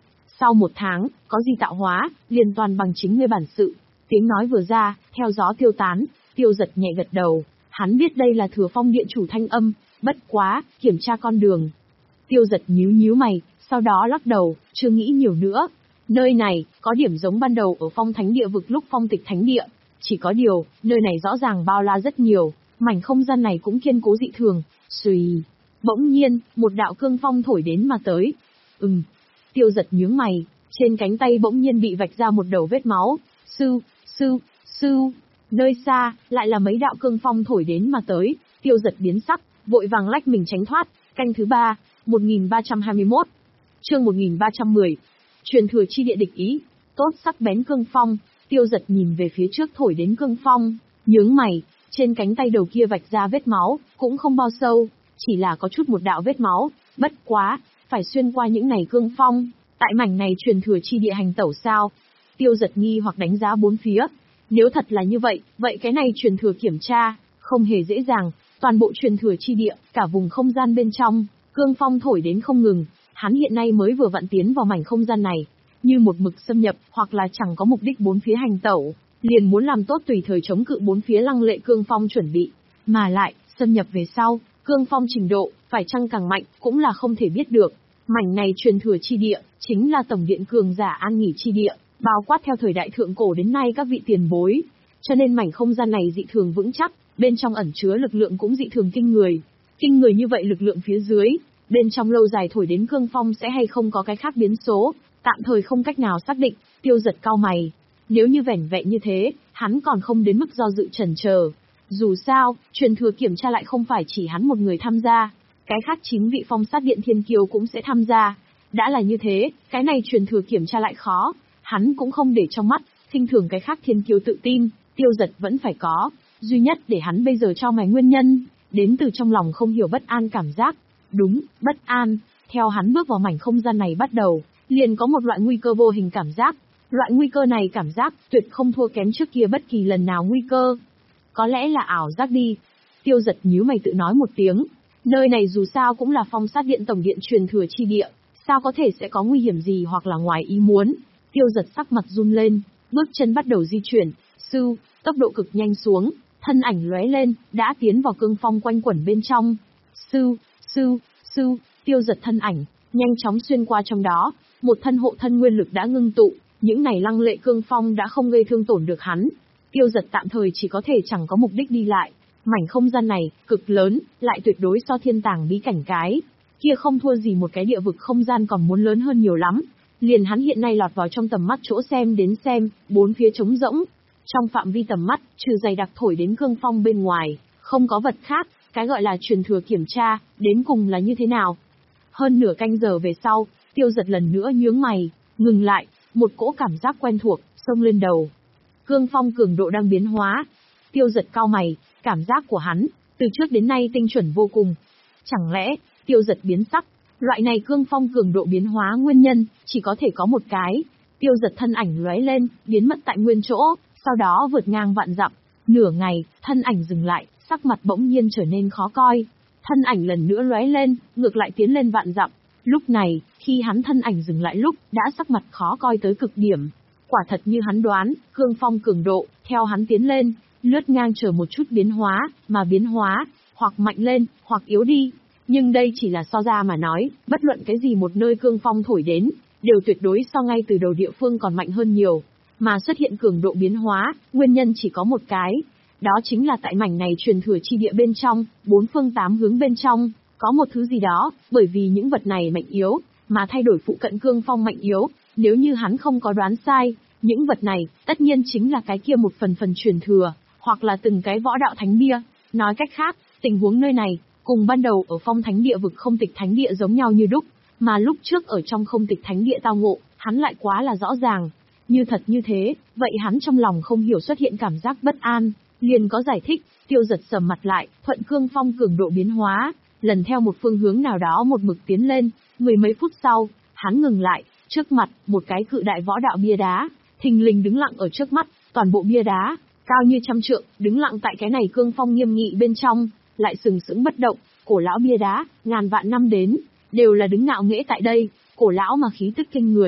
Sau một tháng, có gì tạo hóa, liền toàn bằng chính ngươi bản sự. Tiếng nói vừa ra, theo gió tiêu tán, Tiêu Giật nhẹ gật đầu, hắn biết đây là Thừa Phong điện chủ thanh âm, bất quá, kiểm tra con đường. Tiêu Giật nhíu nhíu mày, sau đó lắc đầu, chưa nghĩ nhiều nữa. Nơi này, có điểm giống ban đầu ở Phong Thánh Địa vực lúc Phong Tịch Thánh Địa, chỉ có điều, nơi này rõ ràng bao la rất nhiều, mảnh không gian này cũng kiên cố dị thường. Xùy, bỗng nhiên, một đạo cương phong thổi đến mà tới. Ừm. Tiêu Giật nhướng mày, trên cánh tay bỗng nhiên bị vạch ra một đầu vết máu. Sư, sư, sư. Nơi xa, lại là mấy đạo cương phong thổi đến mà tới. Tiêu Giật biến sắc, vội vàng lách mình tránh thoát. Canh thứ ba, một nghìn ba trăm hai mươi mốt. Chương một nghìn ba trăm mười. Truyền thừa chi địa địch ý. Tốt sắc bén cương phong. Tiêu Giật nhìn về phía trước thổi đến cương phong, nhướng mày, trên cánh tay đầu kia vạch ra vết máu, cũng không bao sâu, chỉ là có chút một đạo vết máu, bất quá, phải xuyên qua những này cương phong, tại mảnh này truyền thừa chi địa hành tẩu sao? Tiêu Giật nghi hoặc đánh giá bốn phía, nếu thật là như vậy, vậy cái này truyền thừa kiểm tra, không hề dễ dàng, toàn bộ truyền thừa chi địa, cả vùng không gian bên trong, cương phong thổi đến không ngừng, hắn hiện nay mới vừa vặn tiến vào mảnh không gian này, như một mực xâm nhập, hoặc là chẳng có mục đích bốn phía hành tẩu, liền muốn làm tốt tùy thời chống cự bốn phía lăng lệ cương phong chuẩn bị, mà lại, xâm nhập về sau, cương phong trình độ, phải chăng càng mạnh, cũng là không thể biết được. Mảnh này truyền thừa chi địa, chính là tổng điện cường giả an nghỉ chi địa, bao quát theo thời đại thượng cổ đến nay các vị tiền bối, cho nên mảnh không gian này dị thường vững chắc, bên trong ẩn chứa lực lượng cũng dị thường kinh người. Kinh người như vậy lực lượng phía dưới, bên trong lâu dài thổi đến cương phong sẽ hay không có cái khác biến số, tạm thời không cách nào xác định. Tiêu Giật cau mày, nếu như vẻn vẹn như thế, hắn còn không đến mức do dự chần chờ. Dù sao, truyền thừa kiểm tra lại không phải chỉ hắn một người tham gia, cái khác chín vị phong sát điện thiên kiêu cũng sẽ tham gia. Đã là như thế, cái này truyền thừa kiểm tra lại khó, hắn cũng không để trong mắt, khinh thường cái khác thiên kiêu tự tin, Tiêu Giật vẫn phải có. Duy nhất để hắn bây giờ cho mày nguyên nhân, đến từ trong lòng không hiểu bất an cảm giác. Đúng, bất an, theo hắn bước vào mảnh không gian này bắt đầu, liền có một loại nguy cơ vô hình cảm giác. Loại nguy cơ này cảm giác tuyệt không thua kém trước kia bất kỳ lần nào nguy cơ. Có lẽ là ảo giác đi. Tiêu Giật nhíu mày tự nói một tiếng. Nơi này dù sao cũng là phong sát điện tổng điện truyền thừa chi địa, sao có thể sẽ có nguy hiểm gì hoặc là ngoài ý muốn. Tiêu Giật sắc mặt run lên, bước chân bắt đầu di chuyển, sư, tốc độ cực nhanh xuống, thân ảnh lóe lên, đã tiến vào cương phong quanh quẩn bên trong. Sư, sư, sư, Tiêu Giật thân ảnh, nhanh chóng xuyên qua trong đó, một thân hộ thân nguyên lực đã ngưng tụ, những này lăng lệ cương phong đã không gây thương tổn được hắn. Tiêu Giật tạm thời chỉ có thể chẳng có mục đích đi lại, mảnh không gian này, cực lớn, lại tuyệt đối so thiên tàng bí cảnh cái kia không thua gì một cái địa vực không gian còn muốn lớn hơn nhiều lắm. Liền hắn hiện nay lọt vào trong tầm mắt chỗ xem đến xem, bốn phía trống rỗng. Trong phạm vi tầm mắt, trừ dày đặc thổi đến cương phong bên ngoài, không có vật khác, cái gọi là truyền thừa kiểm tra, đến cùng là như thế nào? Hơn nửa canh giờ về sau, Tiêu Giật lần nữa nhướng mày, ngừng lại, một cỗ cảm giác quen thuộc, xông lên đầu. Cương phong cường độ đang biến hóa. Tiêu Giật cau mày, cảm giác của hắn, từ trước đến nay tinh chuẩn vô cùng. Chẳng lẽ, Tiêu Giật biến sắc, loại này cương phong cường độ biến hóa nguyên nhân, chỉ có thể có một cái. Tiêu Giật thân ảnh lóe lên, biến mất tại nguyên chỗ, sau đó vượt ngang vạn dặm. Nửa ngày, thân ảnh dừng lại, sắc mặt bỗng nhiên trở nên khó coi. Thân ảnh lần nữa lóe lên, ngược lại tiến lên vạn dặm. Lúc này, khi hắn thân ảnh dừng lại lúc, đã sắc mặt khó coi tới cực điểm. Quả thật như hắn đoán, cương phong cường độ, theo hắn tiến lên, lướt ngang chờ một chút biến hóa, mà biến hóa, hoặc mạnh lên, hoặc yếu đi. Nhưng đây chỉ là so ra mà nói, bất luận cái gì một nơi cương phong thổi đến, đều tuyệt đối so ngay từ đầu địa phương còn mạnh hơn nhiều. Mà xuất hiện cường độ biến hóa, nguyên nhân chỉ có một cái. Đó chính là tại mảnh này truyền thừa chi địa bên trong, bốn phương tám hướng bên trong, có một thứ gì đó, bởi vì những vật này mạnh yếu, mà thay đổi phụ cận cương phong mạnh yếu. Nếu như hắn không có đoán sai, những vật này, tất nhiên chính là cái kia một phần phần truyền thừa, hoặc là từng cái võ đạo thánh bia. Nói cách khác, tình huống nơi này, cùng ban đầu ở phong thánh địa vực không tịch thánh địa giống nhau như đúc, mà lúc trước ở trong không tịch thánh địa tao ngộ, hắn lại quá là rõ ràng. Như thật như thế, vậy hắn trong lòng không hiểu xuất hiện cảm giác bất an, liền có giải thích. Tiêu Giật sầm mặt lại, thuận cương phong cường độ biến hóa, lần theo một phương hướng nào đó một mực tiến lên. Mười mấy phút sau, hắn ngừng lại, trước mặt, một cái cự đại võ đạo bia đá, thình lình đứng lặng ở trước mắt. Toàn bộ bia đá, cao như trăm trượng, đứng lặng tại cái này cương phong nghiêm nghị bên trong, lại sừng sững bất động. Cổ lão bia đá, ngàn vạn năm đến, đều là đứng ngạo nghễ tại đây. Cổ lão mà khí tức kinh người,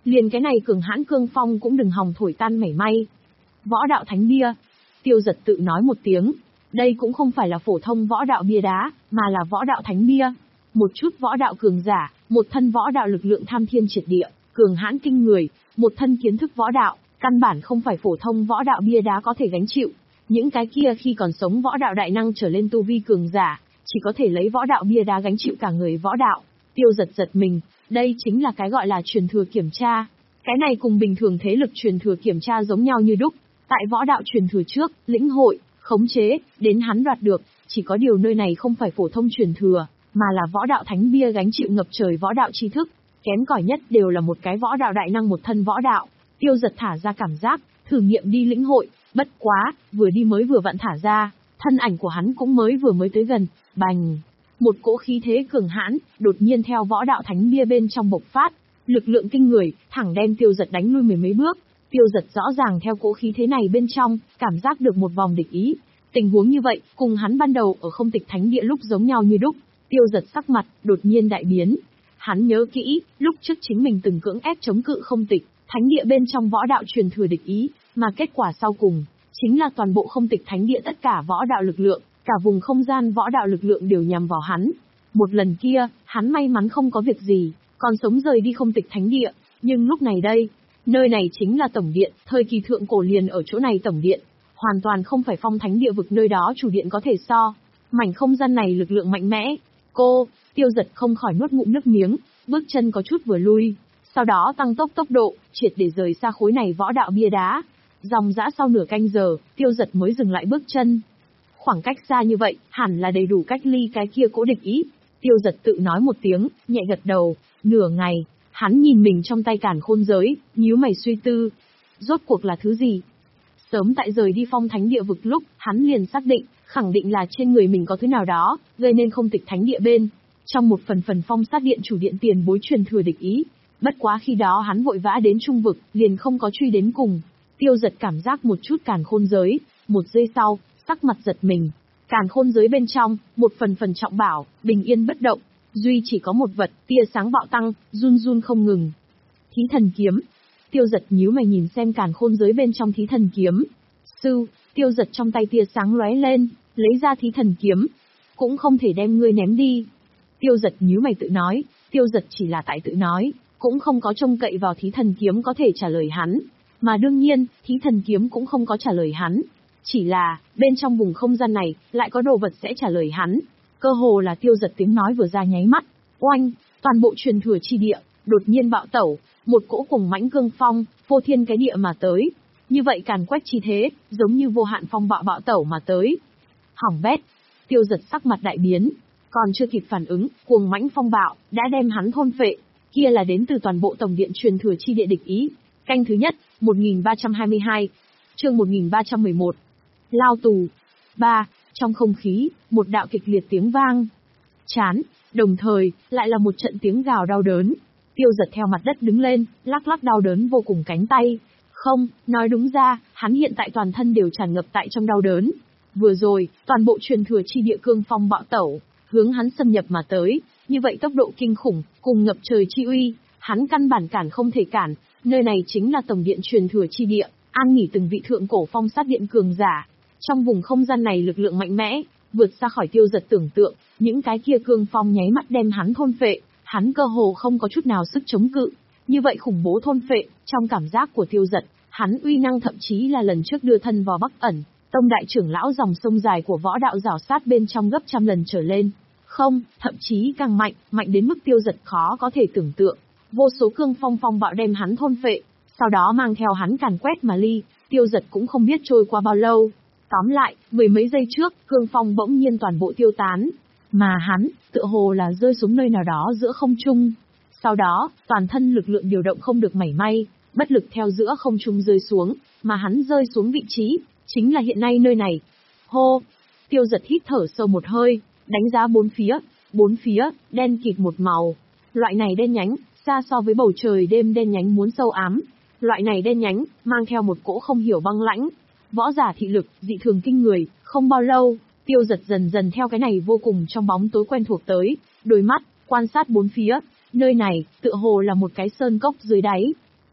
Liền cái này cường hãn cương phong cũng đừng hòng thổi tan mảy may. Võ đạo thánh bia. Tiêu Dật tự nói một tiếng. Đây cũng không phải là phổ thông võ đạo bia đá, mà là võ đạo thánh bia. Một chút võ đạo cường giả, một thân võ đạo lực lượng tham thiên triệt địa, cường hãn kinh người, một thân kiến thức võ đạo, căn bản không phải phổ thông võ đạo bia đá có thể gánh chịu. Những cái kia khi còn sống võ đạo đại năng trở lên tu vi cường giả, chỉ có thể lấy võ đạo bia đá gánh chịu cả người võ đạo. Tiêu Dật giật mình, đây chính là cái gọi là truyền thừa kiểm tra. Cái này cùng bình thường thế lực truyền thừa kiểm tra giống nhau như đúc. Tại võ đạo truyền thừa trước, lĩnh hội, khống chế, đến hắn đoạt được, chỉ có điều nơi này không phải phổ thông truyền thừa, mà là võ đạo thánh bia gánh chịu ngập trời võ đạo tri thức. Kém cỏi nhất đều là một cái võ đạo đại năng một thân võ đạo. Tiêu Dật thả ra cảm giác, thử nghiệm đi lĩnh hội, bất quá, vừa đi mới vừa vặn thả ra, thân ảnh của hắn cũng mới vừa mới tới gần, bành. Một cỗ khí thế cường hãn, đột nhiên theo võ đạo thánh bia bên trong bộc phát, lực lượng kinh người, thẳng đem Tiêu Dật đánh lui mười mấy bước. Tiêu Dật rõ ràng theo cỗ khí thế này bên trong, cảm giác được một vòng địch ý. Tình huống như vậy, cùng hắn ban đầu ở không tịch thánh địa lúc giống nhau như đúc. Tiêu Dật sắc mặt, đột nhiên đại biến. Hắn nhớ kỹ, lúc trước chính mình từng cưỡng ép chống cự không tịch, thánh địa bên trong võ đạo truyền thừa địch ý, mà kết quả sau cùng, chính là toàn bộ không tịch thánh địa tất cả võ đạo lực lượng, cả vùng không gian võ đạo lực lượng đều nhằm vào hắn. Một lần kia, hắn may mắn không có việc gì, còn sống rời đi không tịch thánh địa, nhưng lúc này đây, nơi này chính là tổng điện, thời kỳ thượng cổ liền ở chỗ này tổng điện, hoàn toàn không phải phong thánh địa vực nơi đó chủ điện có thể so. Mảnh không gian này lực lượng mạnh mẽ. Cô, Tiêu Dật không khỏi nuốt ngụm nước miếng, bước chân có chút vừa lui, sau đó tăng tốc tốc độ, triệt để rời xa khối này võ đạo bia đá. Dòng dã sau nửa canh giờ, Tiêu Dật mới dừng lại bước chân. Khoảng cách xa như vậy, hẳn là đầy đủ cách ly cái kia cố địch ý. Tiêu Dật tự nói một tiếng, nhẹ gật đầu. Nửa ngày, hắn nhìn mình trong tay càn khôn giới, nhíu mày suy tư. Rốt cuộc là thứ gì? Sớm tại rời đi phong thánh địa vực lúc, hắn liền xác định, khẳng định là trên người mình có thứ nào đó, gây nên không tịch thánh địa bên. Trong một phần phần phong sát điện chủ điện tiền bối truyền thừa địch ý. Bất quá khi đó hắn vội vã đến trung vực, liền không có truy đến cùng. Tiêu Dật cảm giác một chút càn khôn giới, một giây sau, sắc mặt giật mình. Càn khôn giới bên trong, một phần phần trọng bảo, bình yên bất động, duy chỉ có một vật, tia sáng bạo tăng, run run không ngừng. Thí thần kiếm. Tiêu Dật nhíu mày nhìn xem càn khôn giới bên trong thí thần kiếm. Sư, Tiêu Dật trong tay tia sáng lóe lên, lấy ra thí thần kiếm. Cũng không thể đem ngươi ném đi. Tiêu Dật nhíu mày tự nói, Tiêu Dật chỉ là tại tự nói, cũng không có trông cậy vào thí thần kiếm có thể trả lời hắn. Mà đương nhiên, thí thần kiếm cũng không có trả lời hắn. Chỉ là, bên trong vùng không gian này, lại có đồ vật sẽ trả lời hắn. Cơ hồ là Tiêu Dật tiếng nói vừa ra nháy mắt. Oanh, toàn bộ truyền thừa chi địa, đột nhiên bạo tẩu, một cỗ cùng mãnh cương phong, phô thiên cái địa mà tới. Như vậy càn quét chi thế, giống như vô hạn phong bạo bạo tẩu mà tới. Hỏng bét, Tiêu Dật sắc mặt đại biến. Còn chưa kịp phản ứng, cuồng mãnh phong bạo, đã đem hắn thôn phệ. Kia là đến từ toàn bộ tổng điện truyền thừa chi địa địch ý. Canh thứ nhất, một nghìn ba trăm hai mươi hai. Chương một nghìn ba trăm mười một. Lao tù. ba. Trong không khí, một đạo kịch liệt tiếng vang. Chán, đồng thời, lại là một trận tiếng gào đau đớn. Tiêu Dật theo mặt đất đứng lên, lắc lắc đau đớn vô cùng cánh tay. Không, nói đúng ra, hắn hiện tại toàn thân đều tràn ngập tại trong đau đớn. Vừa rồi, toàn bộ truyền thừa chi địa cương phong bạo tẩu, hướng hắn xâm nhập mà tới, như vậy tốc độ kinh khủng, cùng ngập trời chi uy, hắn căn bản cản không thể cản, nơi này chính là tổng điện truyền thừa chi địa, an nghỉ từng vị thượng cổ phong sát điện cường giả. Trong vùng không gian này lực lượng mạnh mẽ, vượt xa khỏi Tiêu Dật tưởng tượng, những cái kia cương phong nháy mắt đem hắn thôn phệ, hắn cơ hồ không có chút nào sức chống cự. Như vậy khủng bố thôn phệ, trong cảm giác của Tiêu Dật, hắn uy năng thậm chí là lần trước đưa thân vào Bắc ẩn, tông đại trưởng lão dòng sông dài của võ đạo rảo sát bên trong gấp trăm lần trở lên. Không, thậm chí càng mạnh, mạnh đến mức Tiêu Dật khó có thể tưởng tượng. Vô số cương phong phong bạo đem hắn thôn phệ, sau đó mang theo hắn càn quét mà ly, Tiêu Dật cũng không biết trôi qua bao lâu. Tóm lại, mười mấy giây trước, cương phong bỗng nhiên toàn bộ tiêu tán, mà hắn, tựa hồ là rơi xuống nơi nào đó giữa không trung. Sau đó, toàn thân lực lượng điều động không được mảy may, bất lực theo giữa không trung rơi xuống, mà hắn rơi xuống vị trí, chính là hiện nay nơi này. Hô! Tiêu Dật hít thở sâu một hơi, đánh giá bốn phía, bốn phía, đen kịt một màu. Loại này đen nhánh, xa so với bầu trời đêm đen nhánh muốn sâu ám. Loại này đen nhánh, mang theo một cỗ không hiểu băng lãnh. Võ giả thị lực, dị thường kinh người, không bao lâu, Tiêu Dật dần dần theo cái này vô cùng trong bóng tối quen thuộc tới, đôi mắt, quan sát bốn phía, nơi này, tựa hồ là một cái sơn cốc dưới đáy.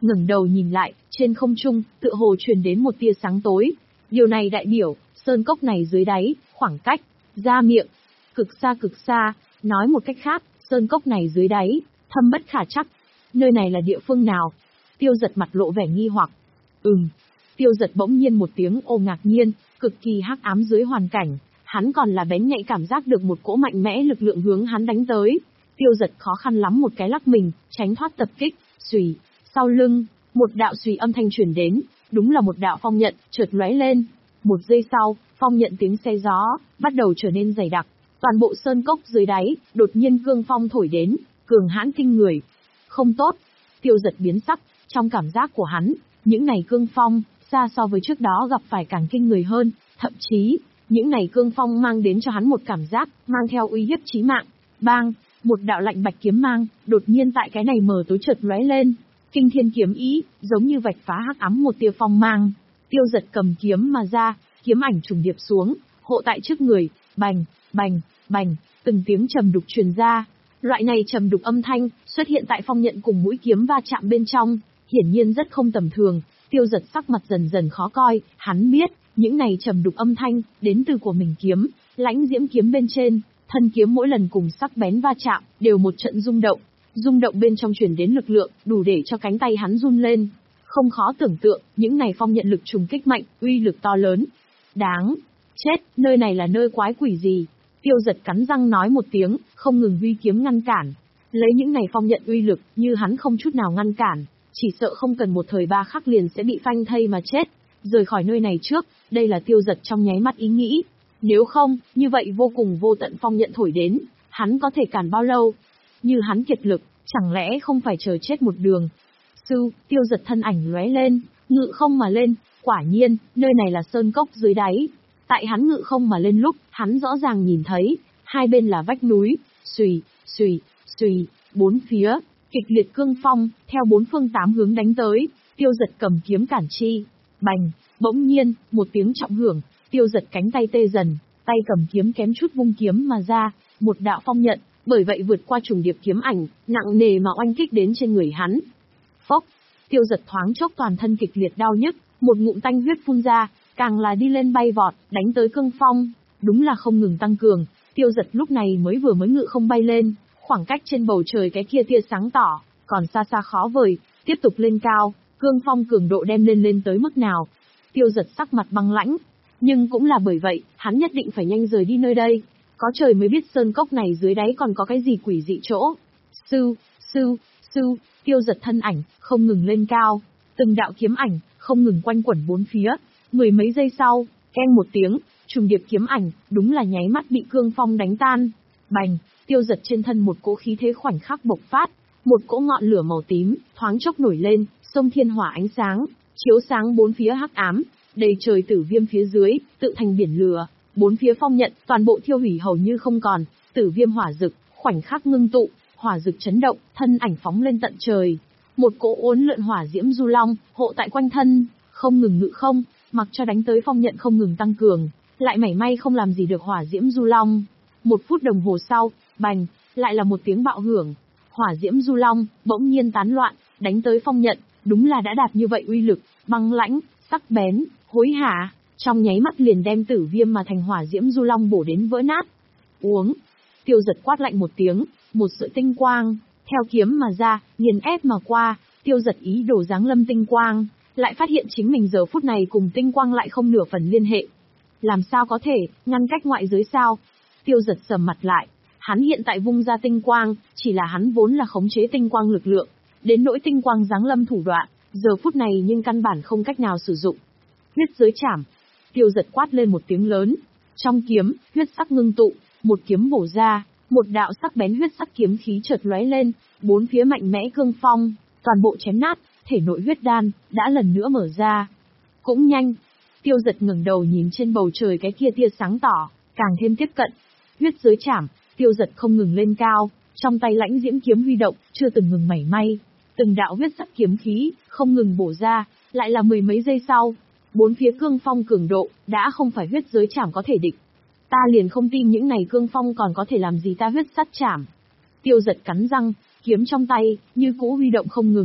ngẩng đầu nhìn lại, trên không trung, tựa hồ truyền đến một tia sáng tối. Điều này đại biểu, sơn cốc này dưới đáy, khoảng cách, ra miệng, cực xa cực xa, nói một cách khác, sơn cốc này dưới đáy, thâm bất khả trắc. Nơi này là địa phương nào? Tiêu Giật mặt lộ vẻ nghi hoặc. Ừm. Tiêu Giật bỗng nhiên một tiếng ô ngạc nhiên, cực kỳ hắc ám dưới hoàn cảnh, hắn còn là bén nhạy cảm giác được một cỗ mạnh mẽ lực lượng hướng hắn đánh tới. Tiêu Giật khó khăn lắm một cái lắc mình, tránh thoát tập kích, xùy, sau lưng, một đạo xùy âm thanh truyền đến, đúng là một đạo phong nhận, chợt lóe lên. Một giây sau, phong nhận tiếng xe gió, bắt đầu trở nên dày đặc. Toàn bộ sơn cốc dưới đáy, đột nhiên cương phong thổi đến, cường hãn kinh người. Không tốt. Tiêu Giật biến sắc, trong cảm giác của hắn, những này cương phong, xa so với trước đó gặp phải càng kinh người hơn, thậm chí, những này cương phong mang đến cho hắn một cảm giác, mang theo uy hiếp chí mạng. Bang, một đạo lạnh bạch kiếm mang, đột nhiên tại cái này mờ tối chợt lóe lên. Kinh thiên kiếm ý, giống như vạch phá hắc ám một tia phong mang. Tiêu Giật cầm kiếm mà ra, kiếm ảnh trùng điệp xuống, hộ tại trước người, bành, bành, bành, từng tiếng trầm đục truyền ra. Loại này trầm đục âm thanh, xuất hiện tại phong nhận cùng mũi kiếm va chạm bên trong, hiển nhiên rất không tầm thường. Tiêu Giật sắc mặt dần dần khó coi, hắn biết, những này trầm đục âm thanh, đến từ của mình kiếm, lãnh diễm kiếm bên trên, thân kiếm mỗi lần cùng sắc bén va chạm, đều một trận rung động. Rung động bên trong truyền đến lực lượng, đủ để cho cánh tay hắn run lên. Không khó tưởng tượng, những này phong nhận lực trùng kích mạnh, uy lực to lớn. Đáng chết, nơi này là nơi quái quỷ gì? Tiêu Giật cắn răng nói một tiếng, không ngừng huy kiếm ngăn cản. Lấy những này phong nhận uy lực, như hắn không chút nào ngăn cản, chỉ sợ không cần một thời ba khắc liền sẽ bị phanh thây mà chết. Rời khỏi nơi này trước, đây là Tiêu Giật trong nháy mắt ý nghĩ. Nếu không, như vậy vô cùng vô tận phong nhận thổi đến, hắn có thể cản bao lâu? Như hắn kiệt lực, chẳng lẽ không phải chờ chết một đường? Sư, Tiêu Giật thân ảnh lóe lên, ngự không mà lên, quả nhiên, nơi này là sơn cốc dưới đáy. Tại hắn ngự không mà lên lúc, hắn rõ ràng nhìn thấy, hai bên là vách núi, xùy, xùy, xùy, bốn phía, kịch liệt cương phong, theo bốn phương tám hướng đánh tới. Tiêu Giật cầm kiếm cản chi, bành, bỗng nhiên, một tiếng trọng hưởng, Tiêu Giật cánh tay tê dần, tay cầm kiếm kém chút vung kiếm mà ra, một đạo phong nhận, bởi vậy vượt qua trùng điệp kiếm ảnh, nặng nề mà oanh kích đến trên người hắn. Phốc, Tiêu Giật thoáng chốc toàn thân kịch liệt đau nhức, một ngụm tanh huyết phun ra, càng là đi lên bay vọt, đánh tới cương phong, đúng là không ngừng tăng cường. Tiêu Giật lúc này mới vừa mới ngự không bay lên, khoảng cách trên bầu trời cái kia tia sáng tỏ, còn xa xa khó vời, tiếp tục lên cao, cương phong cường độ đem lên lên tới mức nào. Tiêu Giật sắc mặt băng lãnh, nhưng cũng là bởi vậy, hắn nhất định phải nhanh rời đi nơi đây. Có trời mới biết sơn cốc này dưới đáy còn có cái gì quỷ dị chỗ. Sư, sư, sư, Tiêu Giật thân ảnh, không ngừng lên cao, từng đạo kiếm ảnh, không ngừng quanh quẩn bốn phía. Mười mấy giây sau, keng một tiếng, trùng điệp kiếm ảnh, đúng là nháy mắt bị cương phong đánh tan. Bành, Tiêu Giật trên thân một cỗ khí thế khoảnh khắc bộc phát, một cỗ ngọn lửa màu tím, thoáng chốc nổi lên, sông thiên hỏa ánh sáng, chiếu sáng bốn phía hắc ám, đầy trời tử viêm phía dưới, tự thành biển lửa, bốn phía phong nhận, toàn bộ thiêu hủy hầu như không còn, tử viêm hỏa rực, khoảnh khắc ngưng tụ, hỏa rực chấn động, thân ảnh phóng lên tận trời. Một cỗ uốn lượn hỏa diễm du long, hộ tại quanh thân, không ngừng ngự không, mặc cho đánh tới phong nhận không ngừng tăng cường, lại mảy may không làm gì được hỏa diễm du long. Một phút đồng hồ sau, bành, lại là một tiếng bạo hưởng, hỏa diễm du long bỗng nhiên tán loạn, đánh tới phong nhận, đúng là đã đạt như vậy uy lực, băng lãnh, sắc bén, hối hả, trong nháy mắt liền đem tử viêm mà thành hỏa diễm du long bổ đến vỡ nát. Uống. Tiêu Giật quát lạnh một tiếng, một sợi tinh quang, theo kiếm mà ra, nghiền ép mà qua. Tiêu Giật ý đồ giáng lâm tinh quang, lại phát hiện chính mình giờ phút này cùng tinh quang lại không nửa phần liên hệ. Làm sao có thể, ngăn cách ngoại giới sao? Tiêu Giật sầm mặt lại, hắn hiện tại vung ra tinh quang, chỉ là hắn vốn là khống chế tinh quang lực lượng, đến nỗi tinh quang giáng lâm thủ đoạn, giờ phút này nhưng căn bản không cách nào sử dụng. Huyết giới chảm. Tiêu Giật quát lên một tiếng lớn, trong kiếm, huyết sắc ngưng tụ, một kiếm bổ ra, một đạo sắc bén huyết sắc kiếm khí chợt lóe lên, bốn phía mạnh mẽ cương phong, toàn bộ chém nát, thể nội huyết đan đã lần nữa mở ra. Cũng nhanh. Tiêu Giật ngẩng đầu nhìn trên bầu trời cái kia tia sáng tỏ, càng thêm tiếp cận. Huyết giới chảm. Tiêu Giật không ngừng lên cao, trong tay lãnh diễm kiếm huy động, chưa từng ngừng mảy may. Từng đạo huyết sắc kiếm khí không ngừng bổ ra, lại là mười mấy giây sau, bốn phía cương phong cường độ đã không phải huyết giới chảm có thể địch. Ta liền không tin những này cương phong còn có thể làm gì ta huyết sắt chảm. Tiêu Giật cắn răng, kiếm trong tay như cũ huy động không ngừng.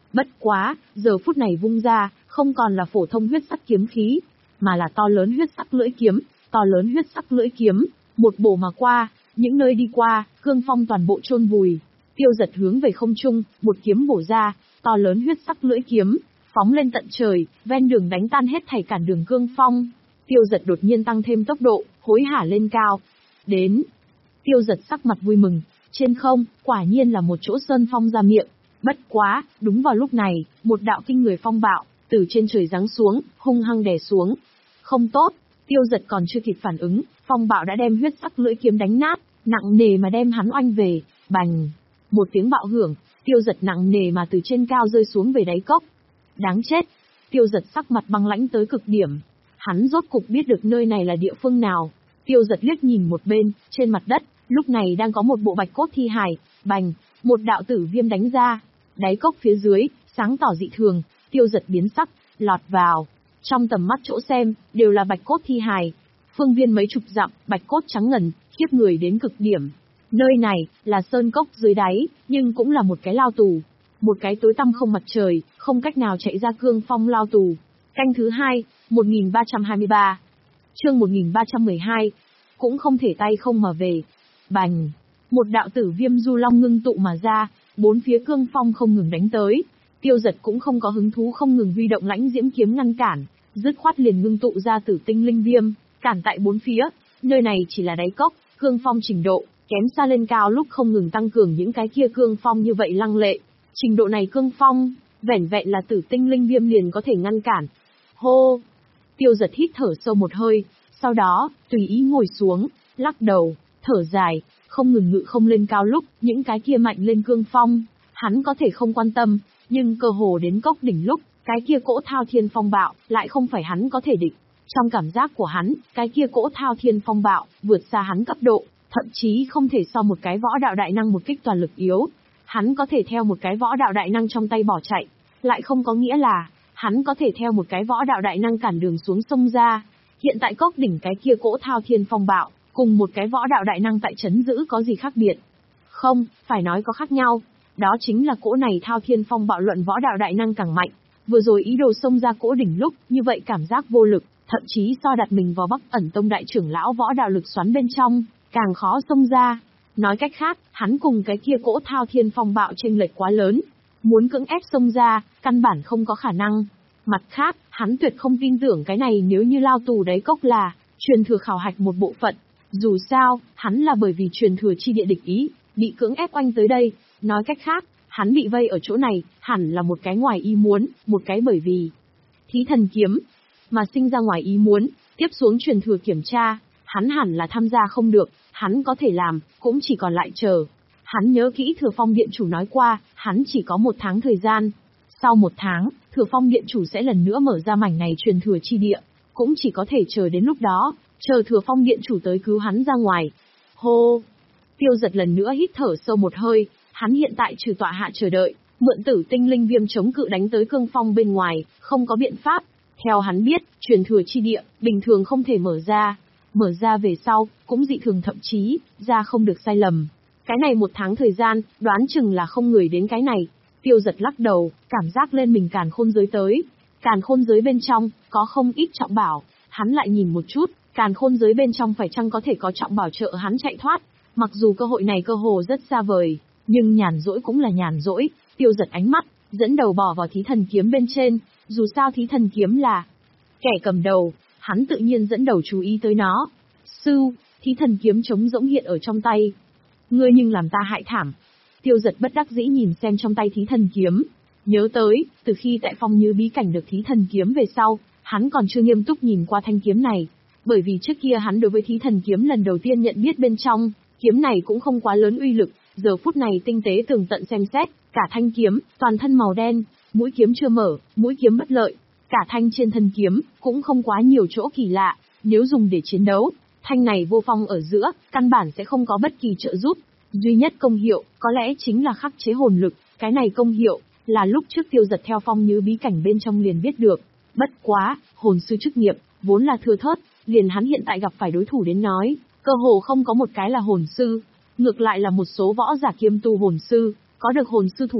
Bất quá, giờ phút này vung ra, không còn là phổ thông huyết sắc kiếm khí, mà là to lớn huyết sắc lưỡi kiếm, to lớn huyết sắc lưỡi kiếm, một bổ mà qua, những nơi đi qua, cương phong toàn bộ chôn vùi. Tiêu Giật hướng về không trung, một kiếm bổ ra, to lớn huyết sắc lưỡi kiếm, phóng lên tận trời, ven đường đánh tan hết thảy cản đường cương phong. Tiêu Giật đột nhiên tăng thêm tốc độ, hối hả lên cao. Đến. Tiêu Giật sắc mặt vui mừng, trên không, quả nhiên là một chỗ sơn phong ra miệng. Bất quá, đúng vào lúc này, một đạo kinh người phong bạo, từ trên trời giáng xuống, hung hăng đè xuống. Không tốt, Tiêu Giật còn chưa kịp phản ứng, phong bạo đã đem huyết sắc lưỡi kiếm đánh nát, nặng nề mà đem hắn oanh về, bành. Một tiếng bạo hưởng, Tiêu Giật nặng nề mà từ trên cao rơi xuống về đáy cốc. Đáng chết, Tiêu Giật sắc mặt băng lãnh tới cực điểm. Hắn rốt cục biết được nơi này là địa phương nào. Tiêu Giật liếc nhìn một bên, trên mặt đất, lúc này đang có một bộ bạch cốt thi hài, bành, một đạo tử viêm đánh ra. Đáy cốc phía dưới, sáng tỏ dị thường, Tiêu Giật biến sắc, lọt vào. Trong tầm mắt chỗ xem, đều là bạch cốt thi hài. Phương viên mấy chục dặm, bạch cốt trắng ngần, khiếp người đến cực điểm. Nơi này, là sơn cốc dưới đáy, nhưng cũng là một cái lao tù. Một cái tối tăm không mặt trời, không cách nào chạy ra cương phong lao tù. Canh thứ hai, một nghìn ba trăm hai mươi ba. Chương một nghìn ba trăm mười hai. Cũng không thể tay không mà về. Bành. Một đạo tử viêm du long ngưng tụ mà ra, bốn phía cương phong không ngừng đánh tới. Tiêu Giật cũng không có hứng thú không ngừng huy động lãnh diễm kiếm ngăn cản, dứt khoát liền ngưng tụ ra tử tinh linh viêm, cản tại bốn phía. Nơi này chỉ là đáy cốc, cương phong trình độ, kém xa lên cao lúc không ngừng tăng cường những cái kia cương phong như vậy lăng lệ. Trình độ này cương phong, vẻn vẹn là tử tinh linh viêm liền có thể ngăn cản. Hô! Tiêu Giật hít thở sâu một hơi, sau đó, tùy ý ngồi xuống, lắc đầu, thở dài, không ngừng ngự không lên cao lúc, những cái kia mạnh lên cương phong, hắn có thể không quan tâm, nhưng cơ hồ đến cốc đỉnh lúc, cái kia cỗ thao thiên phong bạo, lại không phải hắn có thể địch. Trong cảm giác của hắn, cái kia cỗ thao thiên phong bạo, vượt xa hắn cấp độ, thậm chí không thể so một cái võ đạo đại năng một kích toàn lực yếu. Hắn có thể theo một cái võ đạo đại năng trong tay bỏ chạy, lại không có nghĩa là, hắn có thể theo một cái võ đạo đại năng cản đường xuống sông ra. Hiện tại cốc đỉnh cái kia cỗ thao thiên phong bạo, cùng một cái võ đạo đại năng tại trấn giữ có gì khác biệt? Không, phải nói có khác nhau. Đó chính là cỗ này thao thiên phong bạo luận võ đạo đại năng càng mạnh. Vừa rồi ý đồ xông ra cỗ đỉnh lúc, như vậy cảm giác vô lực, thậm chí so đặt mình vào Bắc Ẩn Tông đại trưởng lão võ đạo lực xoắn bên trong, càng khó xông ra. Nói cách khác, hắn cùng cái kia cỗ thao thiên phong bạo chênh lệch quá lớn. Muốn cưỡng ép xông ra, căn bản không có khả năng. Mặt khác, hắn tuyệt không tin tưởng cái này nếu như lao tù đáy cốc là truyền thừa khảo hạch một bộ phận. Dù sao, hắn là bởi vì truyền thừa chi địa địch ý, bị cưỡng ép oanh tới đây. Nói cách khác, hắn bị vây ở chỗ này, hẳn là một cái ngoài ý muốn, một cái bởi vì thí thần kiếm, mà sinh ra ngoài ý muốn, tiếp xuống truyền thừa kiểm tra, hắn hẳn là tham gia không được, hắn có thể làm, cũng chỉ còn lại chờ. Hắn nhớ kỹ Thừa Phong Điện Chủ nói qua, hắn chỉ có một tháng thời gian. Sau một tháng, Thừa Phong Điện Chủ sẽ lần nữa mở ra mảnh này truyền thừa chi địa, cũng chỉ có thể chờ đến lúc đó, chờ Thừa Phong Điện Chủ tới cứu hắn ra ngoài. Hô! Tiêu Giật lần nữa hít thở sâu một hơi, hắn hiện tại trừ tọa hạ chờ đợi, mượn tử tinh linh viêm chống cự đánh tới cương phong bên ngoài, không có biện pháp. Theo hắn biết, truyền thừa chi địa, bình thường không thể mở ra. Mở ra về sau, cũng dị thường thậm chí, ra không được sai lầm. Cái này một tháng thời gian, đoán chừng là không người đến cái này. Tiêu Giật lắc đầu, cảm giác lên mình càn khôn giới tới. Càn khôn giới bên trong, có không ít trọng bảo. Hắn lại nhìn một chút, càn khôn giới bên trong phải chăng có thể có trọng bảo trợ hắn chạy thoát. Mặc dù cơ hội này cơ hồ rất xa vời, nhưng nhàn rỗi cũng là nhàn rỗi. Tiêu Giật ánh mắt, dẫn đầu bỏ vào thí thần kiếm bên trên. Dù sao thí thần kiếm là kẻ cầm đầu, hắn tự nhiên dẫn đầu chú ý tới nó. Sư, thí thần kiếm trống rỗng hiện ở trong tay. Ngươi nhưng làm ta hại thảm. Tiêu Giật bất đắc dĩ nhìn xem trong tay thí thần kiếm. Nhớ tới, từ khi tại Phong Như bí cảnh được thí thần kiếm về sau, hắn còn chưa nghiêm túc nhìn qua thanh kiếm này. Bởi vì trước kia hắn đối với thí thần kiếm lần đầu tiên nhận biết bên trong, kiếm này cũng không quá lớn uy lực, giờ phút này tinh tế tường tận xem xét, cả thanh kiếm, toàn thân màu đen, mũi kiếm chưa mở, mũi kiếm bất lợi. Cả thanh trên thân kiếm, cũng không quá nhiều chỗ kỳ lạ, nếu dùng để chiến đấu, thanh này vô phong ở giữa, căn bản sẽ không có bất kỳ trợ giúp. Duy nhất công hiệu, có lẽ chính là khắc chế hồn lực, cái này công hiệu, là lúc trước Tiêu Giật theo Phong Như bí cảnh bên trong liền biết được. Bất quá, hồn sư chức nghiệp, vốn là thưa thớt, liền hắn hiện tại gặp phải đối thủ đến nói, cơ hồ không có một cái là hồn sư, ngược lại là một số võ giả kiêm tu hồn sư, có được hồn sư thủ đoạn,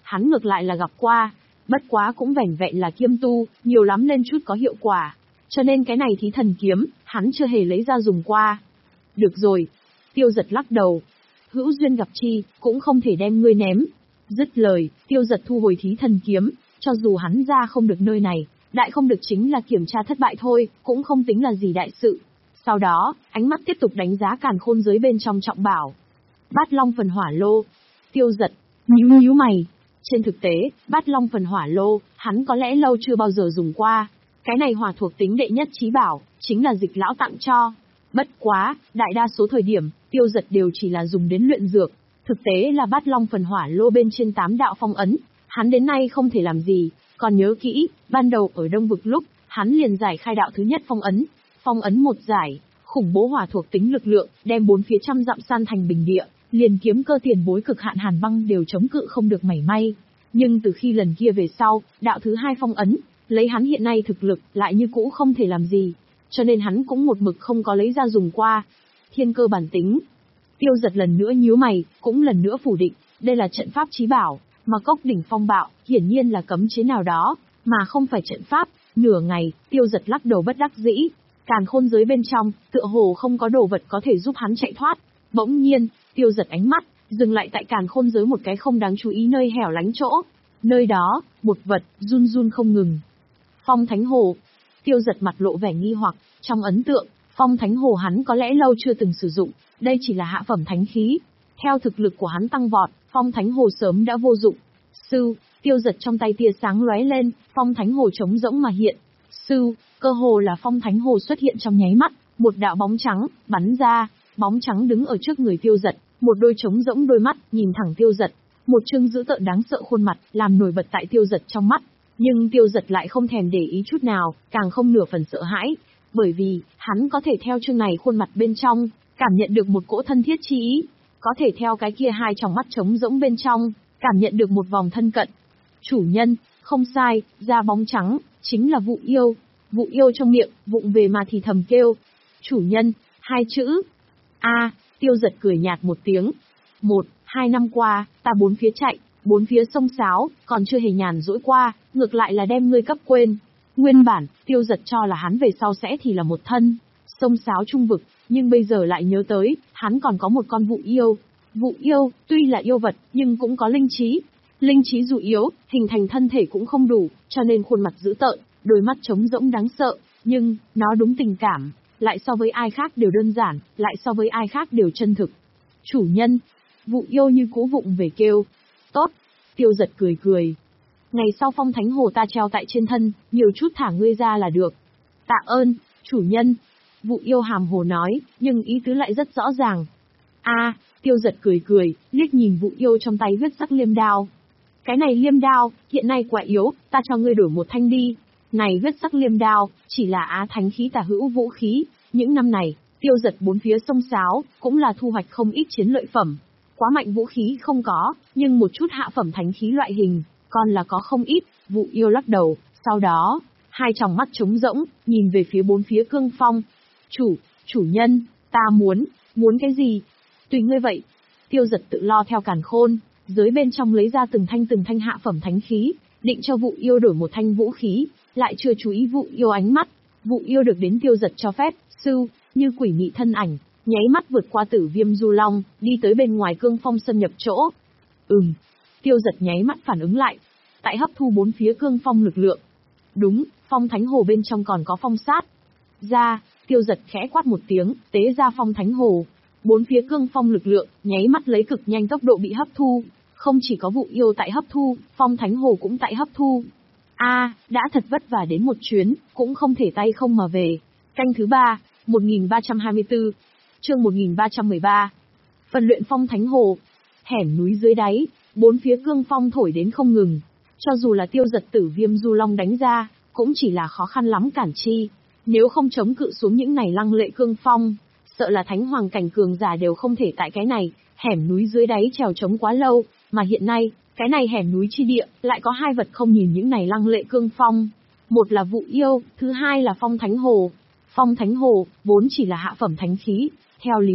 hắn ngược lại là gặp qua. Bất quá cũng vẻn vẹn là kiêm tu, nhiều lắm lên chút có hiệu quả. Cho nên cái này thí thần kiếm, hắn chưa hề lấy ra dùng qua. Được rồi. Tiêu Giật lắc đầu. Hữu duyên gặp chi, cũng không thể đem ngươi ném. Dứt lời, Tiêu Giật thu hồi thí thần kiếm, cho dù hắn ra không được nơi này, đại không được chính là kiểm tra thất bại thôi, cũng không tính là gì đại sự. Sau đó, ánh mắt tiếp tục đánh giá càn khôn giới bên trong trọng bảo. Bát Long phần hỏa lô. Tiêu Giật nhíu nhíu mày. Trên thực tế, Bát Long phần hỏa lô, hắn có lẽ lâu chưa bao giờ dùng qua. Cái này hỏa thuộc tính đệ nhất chí bảo, chính là Dịch lão tặng cho. Bất quá, đại đa số thời điểm, Tiêu Giật đều chỉ là dùng đến luyện dược. Thực tế là Bát Long phần hỏa lô bên trên tám đạo phong ấn, hắn đến nay không thể làm gì. Còn nhớ kỹ, ban đầu ở Đông Vực lúc, hắn liền giải khai đạo thứ nhất phong ấn. Phong ấn một giải, khủng bố hỏa thuộc tính lực lượng, đem bốn phía trăm dặm san thành bình địa, liền kiếm cơ tiền bối cực hạn hàn băng đều chống cự không được mảy may. Nhưng từ khi lần kia về sau, đạo thứ hai phong ấn, lấy hắn hiện nay thực lực, lại như cũ không thể làm gì. Cho nên hắn cũng một mực không có lấy ra dùng qua. Thiên cơ bản tính. Tiêu Giật lần nữa nhíu mày, cũng lần nữa phủ định, đây là trận pháp chí bảo, mà cốc đỉnh phong bạo, hiển nhiên là cấm chế nào đó, mà không phải trận pháp. Nửa ngày, Tiêu Giật lắc đầu bất đắc dĩ. Càn khôn giới bên trong, tựa hồ không có đồ vật có thể giúp hắn chạy thoát. Bỗng nhiên, Tiêu Giật ánh mắt dừng lại tại càn khôn giới một cái không đáng chú ý nơi hẻo lánh chỗ. Nơi đó, một vật run run không ngừng. Phong Thánh Hồ. Tiêu Giật mặt lộ vẻ nghi hoặc, trong ấn tượng, Phong Thánh Hồ hắn có lẽ lâu chưa từng sử dụng, đây chỉ là hạ phẩm thánh khí. Theo thực lực của hắn tăng vọt, Phong Thánh Hồ sớm đã vô dụng. Sư, Tiêu Giật trong tay tia sáng lóe lên, Phong Thánh Hồ trống rỗng mà hiện. Sư, cơ hồ là Phong Thánh Hồ xuất hiện trong nháy mắt, một đạo bóng trắng bắn ra, bóng trắng đứng ở trước người Tiêu Giật, một đôi trống rỗng đôi mắt nhìn thẳng Tiêu Giật, một trương dữ tợn đáng sợ khuôn mặt làm nổi bật tại Tiêu Giật trong mắt. Nhưng Tiêu Giật lại không thèm để ý chút nào, càng không nửa phần sợ hãi, bởi vì hắn có thể theo trương này khuôn mặt bên trong cảm nhận được một cỗ thân thiết chi ý, có thể theo cái kia hai tròng mắt trống rỗng bên trong cảm nhận được một vòng thân cận. Chủ nhân, không sai, da bóng trắng chính là Vụ Yêu. Vụ Yêu trong miệng vụng về mà thì thầm kêu, chủ nhân, hai chữ. A, Tiêu Giật cười nhạt một tiếng. Một, hai năm qua, ta bốn phía chạy, bốn phía sông sáo, còn chưa hề nhàn rỗi qua, ngược lại là đem ngươi cấp quên. Nguyên bản, Tiêu Giật cho là hắn về sau sẽ thì là một thân sông sáo trung vực, nhưng bây giờ lại nhớ tới, hắn còn có một con Vụ Yêu. Vụ Yêu, tuy là yêu vật, nhưng cũng có linh trí. Linh trí dù yếu, hình thành thân thể cũng không đủ, cho nên khuôn mặt dữ tợn, đôi mắt trống rỗng đáng sợ, nhưng, nó đúng tình cảm, lại so với ai khác đều đơn giản, lại so với ai khác đều chân thực. Chủ nhân, Vụ Yêu như cũ vụng về kêu. Tốt, Tiêu Giật cười cười. Ngày sau Phong Thánh Hồ ta treo tại trên thân, nhiều chút thả ngươi ra là được. Tạ ơn, chủ nhân. Vụ Yêu hàm hồ nói, nhưng ý tứ lại rất rõ ràng. A, Tiêu Giật cười cười, liếc nhìn Vụ Yêu trong tay huyết sắc liêm đao. Cái này liêm đao, hiện nay quá yếu, ta cho ngươi đổi một thanh đi. Này huyết sắc liêm đao, chỉ là á thánh khí tà hữu vũ khí, những năm này, Tiêu Giật bốn phía sông sáo, cũng là thu hoạch không ít chiến lợi phẩm. Quá mạnh vũ khí không có, nhưng một chút hạ phẩm thánh khí loại hình, còn là có không ít. Vụ Yêu lắc đầu, sau đó, hai tròng mắt trống rỗng, nhìn về phía bốn phía cương phong. Chủ, chủ nhân, ta muốn, muốn cái gì? Tùy ngươi vậy. Tiêu Giật tự lo theo càn khôn, dưới bên trong lấy ra từng thanh từng thanh hạ phẩm thánh khí, định cho Vụ Yêu đổi một thanh vũ khí, lại chưa chú ý Vụ Yêu ánh mắt. Vụ Yêu được đến Tiêu Giật cho phép, sư, như quỷ mị thân ảnh, nháy mắt vượt qua Tử Viêm Du Long, đi tới bên ngoài cương phong xâm nhập chỗ. Ừm. Tiêu Giật nháy mắt phản ứng lại, tại hấp thu bốn phía cương phong lực lượng. Đúng, Phong Thánh Hồ bên trong còn có phong sát. Ra, Tiêu Giật khẽ quát một tiếng, tế ra Phong Thánh Hồ. Bốn phía cương phong lực lượng, nháy mắt lấy cực nhanh tốc độ bị hấp thu. Không chỉ có Vụ Yêu tại hấp thu, Phong Thánh Hồ cũng tại hấp thu. A, đã thật vất vả đến một chuyến, cũng không thể tay không mà về. Canh thứ ba, một nghìn ba trăm hai mươi tư, chương một nghìn ba trăm mười ba. Phần luyện Phong Thánh Hồ. Hẻm núi dưới đáy, bốn phía cương phong thổi đến không ngừng. Cho dù là Tiêu Giật Tử Viêm Du Long đánh ra, cũng chỉ là khó khăn lắm cản chi. Nếu không chống cự xuống những này lăng lệ cương phong, sợ là thánh hoàng cảnh cường giả đều không thể tại cái này hẻm núi dưới đáy trèo chống quá lâu, mà hiện nay, cái này hẻm núi chi địa lại có hai vật không nhìn những này lăng lệ cương phong. Một là Vụ Yêu, thứ hai là Phong Thánh Hồ. Phong Thánh Hồ vốn chỉ là hạ phẩm thánh khí, theo lý thuyết,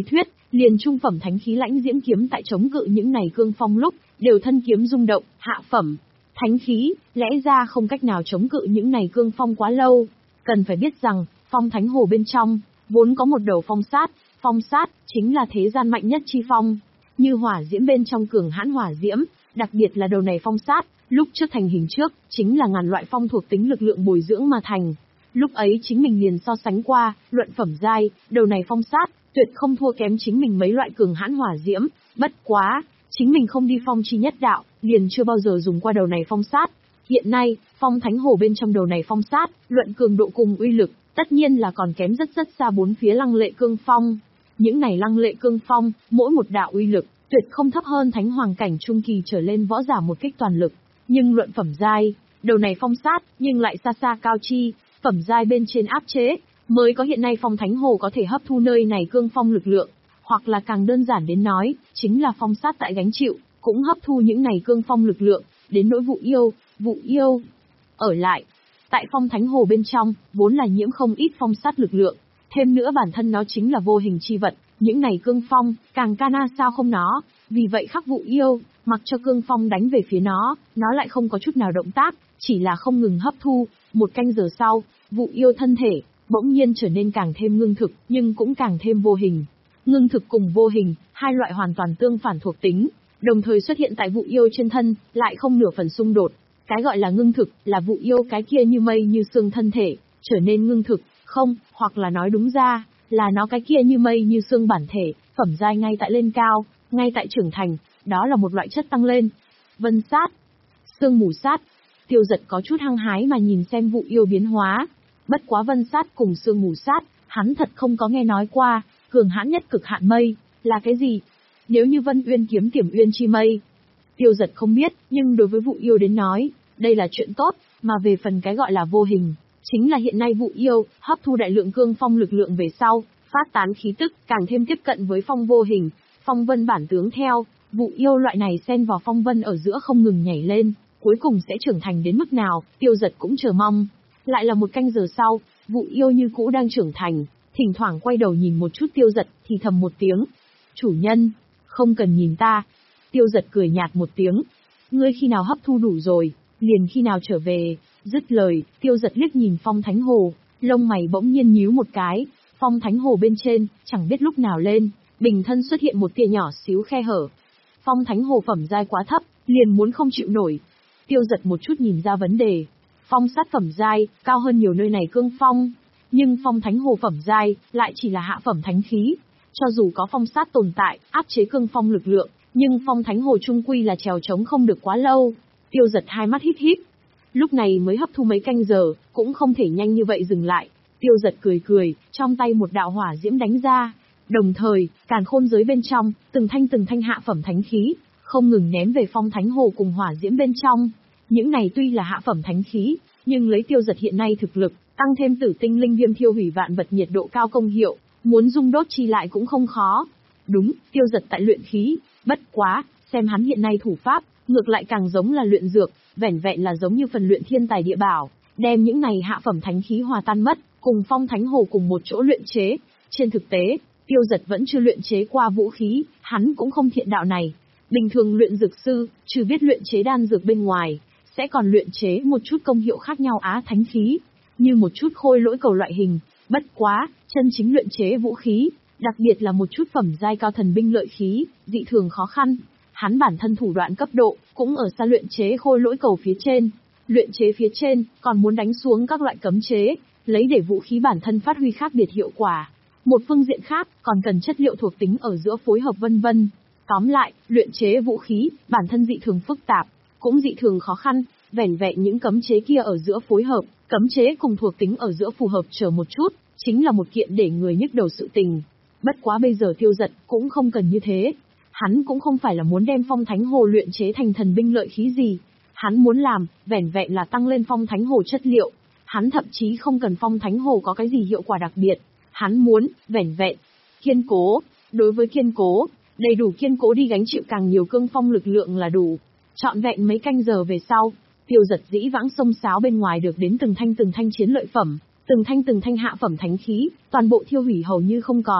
Liền trung phẩm thánh khí lãnh diễm kiếm tại chống cự những này cương phong lúc, đều thân kiếm rung động, hạ phẩm. Thánh khí, lẽ ra không cách nào chống cự những này cương phong quá lâu. Cần phải biết rằng, phong thánh hồ bên trong, vốn có một đầu phong sát, phong sát, chính là thế gian mạnh nhất chi phong. Như hỏa diễm bên trong cường hãn hỏa diễm, đặc biệt là đầu này phong sát, lúc trước thành hình trước, chính là ngàn loại phong thuộc tính lực lượng bồi dưỡng mà thành. Lúc ấy chính mình liền so sánh qua, luận phẩm giai, đầu này phong sát, tuyệt không thua kém chính mình mấy loại cường hãn hỏa diễm, bất quá, chính mình không đi phong chi nhất đạo, liền chưa bao giờ dùng qua đầu này phong sát. Hiện nay, phong thánh hồ bên trong đầu này phong sát, luận cường độ cùng uy lực, tất nhiên là còn kém rất rất xa bốn phía lăng lệ cương phong. Những này lăng lệ cương phong, mỗi một đạo uy lực, tuyệt không thấp hơn thánh hoàng cảnh trung kỳ trở lên võ giả một kích toàn lực. Nhưng luận phẩm giai, đầu này phong sát, nhưng lại xa xa cao chi, phẩm giai bên trên áp chế, mới có hiện nay phong thánh hồ có thể hấp thu nơi này cương phong lực lượng, hoặc là càng đơn giản đến nói, chính là phong sát tại gánh chịu, cũng hấp thu những này cương phong lực lượng, đến nỗi vụ yêu, vụ yêu. Ở lại, tại phong thánh hồ bên trong, vốn là nhiễm không ít phong sát lực lượng, thêm nữa bản thân nó chính là vô hình chi vật, những này cương phong, càng cana sao không nó, vì vậy khắc vụ yêu, mặc cho cương phong đánh về phía nó, nó lại không có chút nào động tác, chỉ là không ngừng hấp thu. Một canh giờ sau, vụ yêu thân thể, bỗng nhiên trở nên càng thêm ngưng thực, nhưng cũng càng thêm vô hình. Ngưng thực cùng vô hình, hai loại hoàn toàn tương phản thuộc tính, đồng thời xuất hiện tại vụ yêu trên thân, lại không nửa phần xung đột. Cái gọi là ngưng thực, là vụ yêu cái kia như mây như sương thân thể, trở nên ngưng thực, không, hoặc là nói đúng ra, là nó cái kia như mây như sương bản thể, phẩm giai ngay tại lên cao, ngay tại trưởng thành, đó là một loại chất tăng lên. Vân sát, sương mù sát, Tiêu Giật có chút hăng hái mà nhìn xem vụ yêu biến hóa. Bất quá vân sát cùng sương mù sát, hắn thật không có nghe nói qua, cường hãn nhất cực hạn mây, là cái gì? Nếu như Vân Uyên kiếm tiềm uyên chi mây, Tiêu Giật không biết, nhưng đối với vụ yêu đến nói, đây là chuyện tốt, mà về phần cái gọi là vô hình, chính là hiện nay vụ yêu, hấp thu đại lượng cương phong lực lượng về sau, phát tán khí tức, càng thêm tiếp cận với phong vô hình, phong vân bản tướng theo, vụ yêu loại này xen vào phong vân ở giữa không ngừng nhảy lên, cuối cùng sẽ trưởng thành đến mức nào, Tiêu Giật cũng chờ mong. Lại là một canh giờ sau, vụ yêu như cũ đang trưởng thành, thỉnh thoảng quay đầu nhìn một chút Tiêu Giật, thì thầm một tiếng. Chủ nhân, không cần nhìn ta. Tiêu Giật cười nhạt một tiếng. Ngươi khi nào hấp thu đủ rồi, liền khi nào trở về. Dứt lời, Tiêu Giật liếc nhìn phong thánh hồ, lông mày bỗng nhiên nhíu một cái. Phong thánh hồ bên trên, chẳng biết lúc nào lên, bình thân xuất hiện một tia nhỏ xíu khe hở. Phong thánh hồ phẩm giai quá thấp, liền muốn không chịu nổi. Tiêu Giật một chút nhìn ra vấn đề. Phong sát phẩm giai, cao hơn nhiều nơi này cương phong. Nhưng phong thánh hồ phẩm giai, lại chỉ là hạ phẩm thánh khí. Cho dù có phong sát tồn tại, áp chế cương phong lực lượng, nhưng phong thánh hồ trung quy là trèo trống không được quá lâu. Tiêu Giật hai mắt híp híp. Lúc này mới hấp thu mấy canh giờ, cũng không thể nhanh như vậy dừng lại. Tiêu Giật cười cười, trong tay một đạo hỏa diễm đánh ra. Đồng thời, càn khôn giới bên trong, từng thanh từng thanh hạ phẩm thánh khí, không ngừng ném về phong thánh hồ cùng hỏa diễm bên trong. Những này tuy là hạ phẩm thánh khí, nhưng lấy Tiêu Giật hiện nay thực lực, tăng thêm tử tinh linh viêm thiêu hủy vạn vật nhiệt độ cao công hiệu, muốn dung đốt chi lại cũng không khó. Đúng, Tiêu Giật tại luyện khí, bất quá, xem hắn hiện nay thủ pháp, ngược lại càng giống là luyện dược, vẻn vẹn là giống như phần luyện thiên tài địa bảo, đem những này hạ phẩm thánh khí hòa tan mất, cùng phong thánh hồ cùng một chỗ luyện chế. Trên thực tế, Tiêu Giật vẫn chưa luyện chế qua vũ khí, hắn cũng không thiện đạo này. Bình thường luyện dược sư, trừ biết luyện chế đan dược bên ngoài, sẽ còn luyện chế một chút công hiệu khác nhau á thánh khí, như một chút khôi lỗi cầu loại hình. Bất quá, chân chính luyện chế vũ khí, đặc biệt là một chút phẩm giai cao thần binh lợi khí, dị thường khó khăn. Hắn bản thân thủ đoạn cấp độ, cũng ở xa luyện chế khôi lỗi cầu phía trên. Luyện chế phía trên, còn muốn đánh xuống các loại cấm chế, lấy để vũ khí bản thân phát huy khác biệt hiệu quả. Một phương diện khác, còn cần chất liệu thuộc tính ở giữa phối hợp vân vân. Tóm lại, luyện chế vũ khí, bản thân dị thường phức tạp, cũng dị thường khó khăn, vẻn vẹn những cấm chế kia ở giữa phối hợp, cấm chế cùng thuộc tính ở giữa phù hợp chờ một chút, chính là một kiện để người nhức đầu sự tình. Bất quá bây giờ Tiêu Giật cũng không cần như thế. Hắn cũng không phải là muốn đem phong thánh hồ luyện chế thành thần binh lợi khí gì. Hắn muốn làm, vẻn vẹn là tăng lên phong thánh hồ chất liệu. Hắn thậm chí không cần phong thánh hồ có cái gì hiệu quả đặc biệt. Hắn muốn, vẻn vẹn, kiên cố. Đối với kiên cố, đầy đủ kiên cố đi gánh chịu càng nhiều cương phong lực lượng là đủ. Trọn vẹn mấy canh giờ về sau, Tiêu Giật dĩ vãng sông sáo bên ngoài được đến từng thanh từng thanh chiến lợi phẩm, từng thanh từng thanh hạ phẩm thánh khí, toàn bộ thiêu hủy hầu như không còn.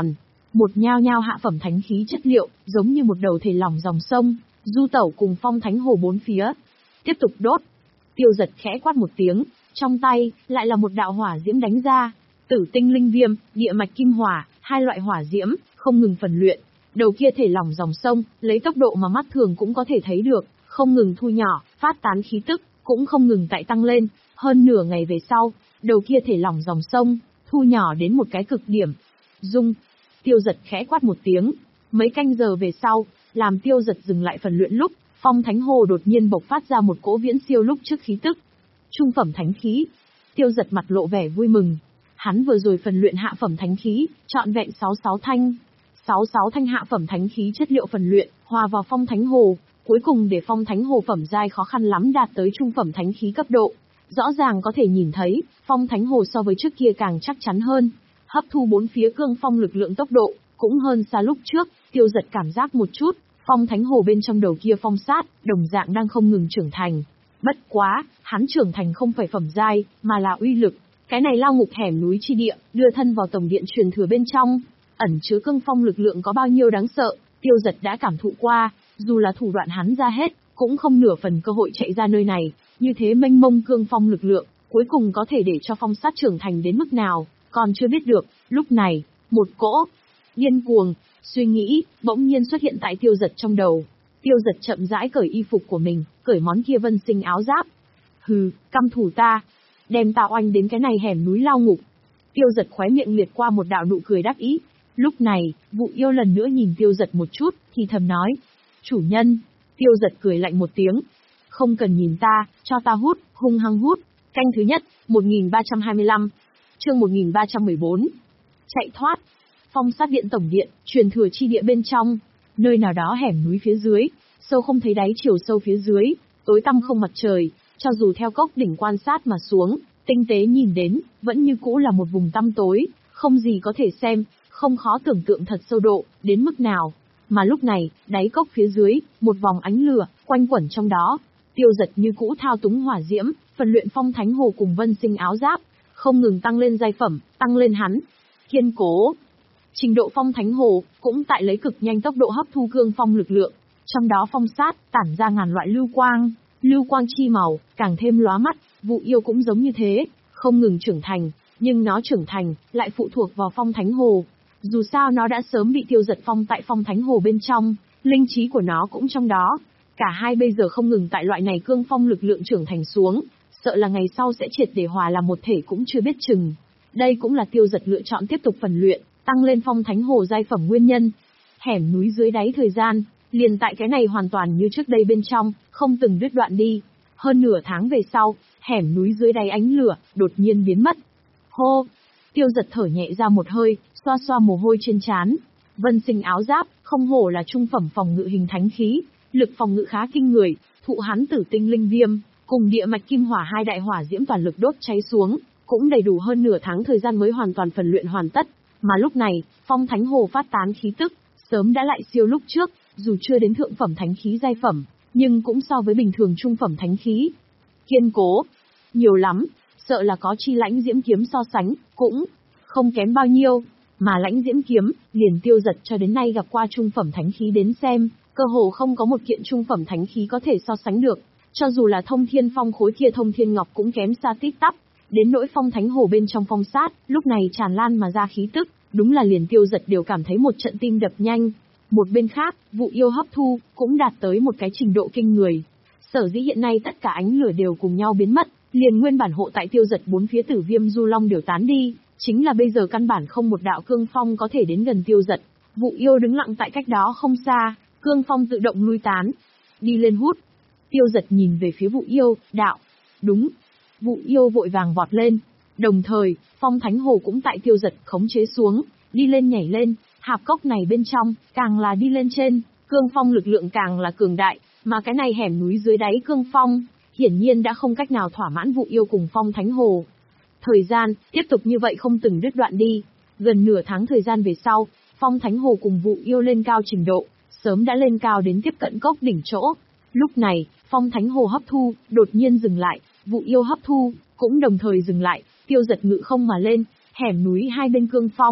Một nhao nhao hạ phẩm thánh khí chất liệu, giống như một đầu thể lỏng dòng sông, du tẩu cùng phong thánh hồ bốn phía. Tiếp tục đốt. Tiêu Giật khẽ quát một tiếng, trong tay lại là một đạo hỏa diễm đánh ra. Tử tinh linh viêm, địa mạch kim hỏa, hai loại hỏa diễm không ngừng phần luyện. Đầu kia thể lỏng dòng sông, lấy tốc độ mà mắt thường cũng có thể thấy được, không ngừng thu nhỏ, phát tán khí tức, cũng không ngừng tại tăng lên. Hơn nửa ngày về sau, đầu kia thể lỏng dòng sông, thu nhỏ đến một cái cực điểm. Dung. Tiêu Giật khẽ quát một tiếng. Mấy canh giờ về sau, làm Tiêu Giật dừng lại phần luyện lúc, phong thánh hồ đột nhiên bộc phát ra một cỗ viễn siêu lúc trước khí tức. Trung phẩm thánh khí. Tiêu Giật mặt lộ vẻ vui mừng. Hắn vừa rồi phần luyện hạ phẩm thánh khí, trọn vẹn sáu sáu thanh. sáu sáu thanh hạ phẩm thánh khí chất liệu phần luyện, hòa vào phong thánh hồ, cuối cùng để phong thánh hồ phẩm giai khó khăn lắm đạt tới trung phẩm thánh khí cấp độ. Rõ ràng có thể nhìn thấy, phong thánh hồ so với trước kia càng chắc chắn hơn. Hấp thu bốn phía cương phong lực lượng tốc độ, cũng hơn xa lúc trước. Tiêu Giật cảm giác một chút, phong thánh hồ bên trong đầu kia phong sát, đồng dạng đang không ngừng trưởng thành. Bất quá, hắn trưởng thành không phải phẩm giai, mà là uy lực. Cái này lao ngục hẻm núi chi địa, đưa thân vào tổng điện truyền thừa bên trong, ẩn chứa cương phong lực lượng có bao nhiêu đáng sợ, Tiêu Giật đã cảm thụ qua, dù là thủ đoạn hắn ra hết, cũng không nửa phần cơ hội chạy ra nơi này. Như thế mênh mông cương phong lực lượng, cuối cùng có thể để cho phong sát trưởng thành đến mức nào, còn chưa biết được. Lúc này, một cỗ điên cuồng suy nghĩ bỗng nhiên xuất hiện tại Tiêu Giật trong đầu. Tiêu Giật chậm rãi cởi y phục của mình, cởi món kia vân sinh áo giáp. Hừ, căm thù ta, đem tao oanh đến cái này hẻm núi lao ngục. Tiêu Giật khóe miệng liệt qua một đạo nụ cười đắc ý. Lúc này, Vụ Yêu lần nữa nhìn Tiêu Giật một chút, thì thầm nói: "Chủ nhân." Tiêu Giật cười lạnh một tiếng: "Không cần nhìn ta, cho ta hút." Hung hăng hút. Canh thứ nhất, một nghìn ba trăm hai mươi lăm. Chương một nghìn ba trăm mười bốn. Chạy thoát. Phong sát điện tổng điện, truyền thừa chi địa bên trong, nơi nào đó hẻm núi phía dưới, sâu không thấy đáy, chiều sâu phía dưới, tối tăm không mặt trời, cho dù theo cốc đỉnh quan sát mà xuống, tinh tế nhìn đến, vẫn như cũ là một vùng tăm tối, không gì có thể xem, không khó tưởng tượng thật sâu độ, đến mức nào. Mà lúc này, đáy cốc phía dưới, một vòng ánh lửa, quanh quẩn trong đó. Tiêu Giật như cũ thao túng hỏa diễm, phần luyện phong thánh hồ cùng vân sinh áo giáp, không ngừng tăng lên giai phẩm, tăng lên hắn. Kiên cố. Trình độ phong thánh hồ, cũng tại lấy cực nhanh tốc độ hấp thu cương phong lực lượng. Trong đó phong sát, tản ra ngàn loại lưu quang, lưu quang chi màu, càng thêm lóa mắt. Vụ Yêu cũng giống như thế, không ngừng trưởng thành, nhưng nó trưởng thành, lại phụ thuộc vào phong thánh hồ. Dù sao nó đã sớm bị Tiêu Giật phong tại phong thánh hồ bên trong, linh trí của nó cũng trong đó. Cả hai bây giờ không ngừng tại loại này cương phong lực lượng trưởng thành xuống, sợ là ngày sau sẽ triệt để hòa làm một thể cũng chưa biết chừng. Đây cũng là Tiêu Giật lựa chọn tiếp tục phần luyện, tăng lên phong thánh hồ giai phẩm nguyên nhân. Hẻm núi dưới đáy thời gian, liền tại cái này hoàn toàn như trước đây bên trong, không từng đứt đoạn đi. Hơn nửa tháng về sau, hẻm núi dưới đáy ánh lửa, đột nhiên biến mất. Hô! Tiêu Giật thở nhẹ ra một hơi, xoa xoa mồ hôi trên trán. Vân sinh áo giáp, không hổ là trung phẩm phòng ngự hình thánh khí, lực phòng ngự khá kinh người, thụ hắn tử tinh linh viêm, cùng địa mạch kim hỏa hai đại hỏa diễm toàn lực đốt cháy xuống, cũng đầy đủ hơn nửa tháng thời gian mới hoàn toàn phần luyện hoàn tất. Mà lúc này, phong thánh hồ phát tán khí tức, sớm đã lại siêu lúc trước, dù chưa đến thượng phẩm thánh khí giai phẩm, nhưng cũng so với bình thường trung phẩm thánh khí. Kiên cố. Nhiều lắm, sợ là có chi lãnh diễm kiếm so sánh, cũng không kém bao nhiêu. Mà lãnh diễm kiếm, liền Tiêu Giật cho đến nay gặp qua trung phẩm thánh khí đến xem, cơ hồ không có một kiện trung phẩm thánh khí có thể so sánh được. Cho dù là thông thiên phong khối kia thông thiên ngọc cũng kém xa tít tắp. Đến nỗi phong thánh hồ bên trong phong sát, lúc này tràn lan mà ra khí tức, đúng là liền Tiêu Giật đều cảm thấy một trận tim đập nhanh. Một bên khác, Vụ Yêu hấp thu, cũng đạt tới một cái trình độ kinh người. Sở dĩ hiện nay tất cả ánh lửa đều cùng nhau biến mất, liền nguyên bản hộ tại Tiêu Giật bốn phía Tử Viêm Du Long đều tán đi, chính là bây giờ căn bản không một đạo cương phong có thể đến gần Tiêu Giật. Vụ Yêu đứng lặng tại cách đó không xa, cương phong tự động lui tán. Đi lên hút. Tiêu Giật nhìn về phía Vụ Yêu, đạo. Đúng. Vụ Yêu vội vàng vọt lên. Đồng thời, phong thánh hồ cũng tại Tiêu Giật khống chế xuống, đi lên nhảy lên. Hạp cốc này bên trong, càng là đi lên trên, cương phong lực lượng càng là cường đại, mà cái này hẻm núi dưới đáy cương phong, hiển nhiên đã không cách nào thỏa mãn Vụ Yêu cùng phong thánh hồ. Thời gian, tiếp tục như vậy không từng đứt đoạn đi. Gần nửa tháng thời gian về sau, phong thánh hồ cùng Vụ Yêu lên cao trình độ, sớm đã lên cao đến tiếp cận cốc đỉnh chỗ. Lúc này, phong thánh hồ hấp thu, đột nhiên dừng lại, Vụ Yêu hấp thu, cũng đồng thời dừng lại, Tiêu Giật ngự không mà lên, hẻm núi hai bên cương phong,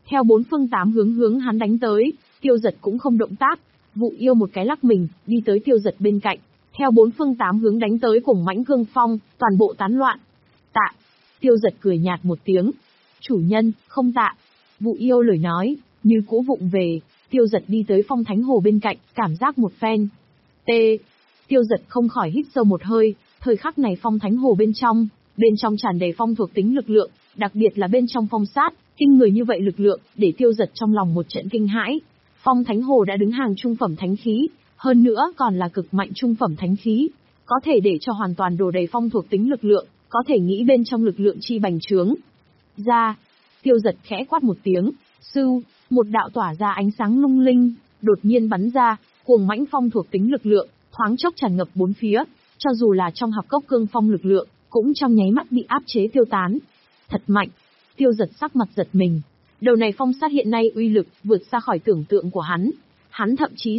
Theo bốn phương tám hướng hướng hắn đánh tới, Tiêu Giật cũng không động tác. Vụ yêu một cái lắc mình, đi tới Tiêu Giật bên cạnh. Theo bốn phương tám hướng đánh tới cùng mãnh cương phong, toàn bộ tán loạn. Tạ. Tiêu Giật cười nhạt một tiếng. Chủ nhân, không tạ. Vụ yêu lời nói, như cũ vụng về. Tiêu Giật đi tới Phong Thánh Hồ bên cạnh, cảm giác một phen. T. Tiêu Giật không khỏi hít sâu một hơi. Thời khắc này Phong Thánh Hồ bên trong, bên trong tràn đầy phong thuộc tính lực lượng, đặc biệt là bên trong phong sát, kinh người như vậy lực lượng, để Tiêu Giật trong lòng một trận kinh hãi. Phong Thánh Hồ đã đứng hàng trung phẩm thánh khí, hơn nữa còn là cực mạnh trung phẩm thánh khí, có thể để cho hoàn toàn đổ đầy phong thuộc tính lực lượng, có thể nghĩ bên trong lực lượng chi bành trướng. Ra, Tiêu Giật khẽ quát một tiếng, sưu, một đạo tỏa ra ánh sáng lung linh, đột nhiên bắn ra, cuồng mãnh phong thuộc tính lực lượng, thoáng chốc tràn ngập bốn phía, cho dù là trong hạp cốc cương phong lực lượng, cũng trong nháy mắt bị áp chế tiêu tán. Thật mạnh, Tiêu Giật sắc mặt giật mình. Đầu này phong sát hiện nay uy lực vượt xa khỏi tưởng tượng của hắn, hắn thậm chí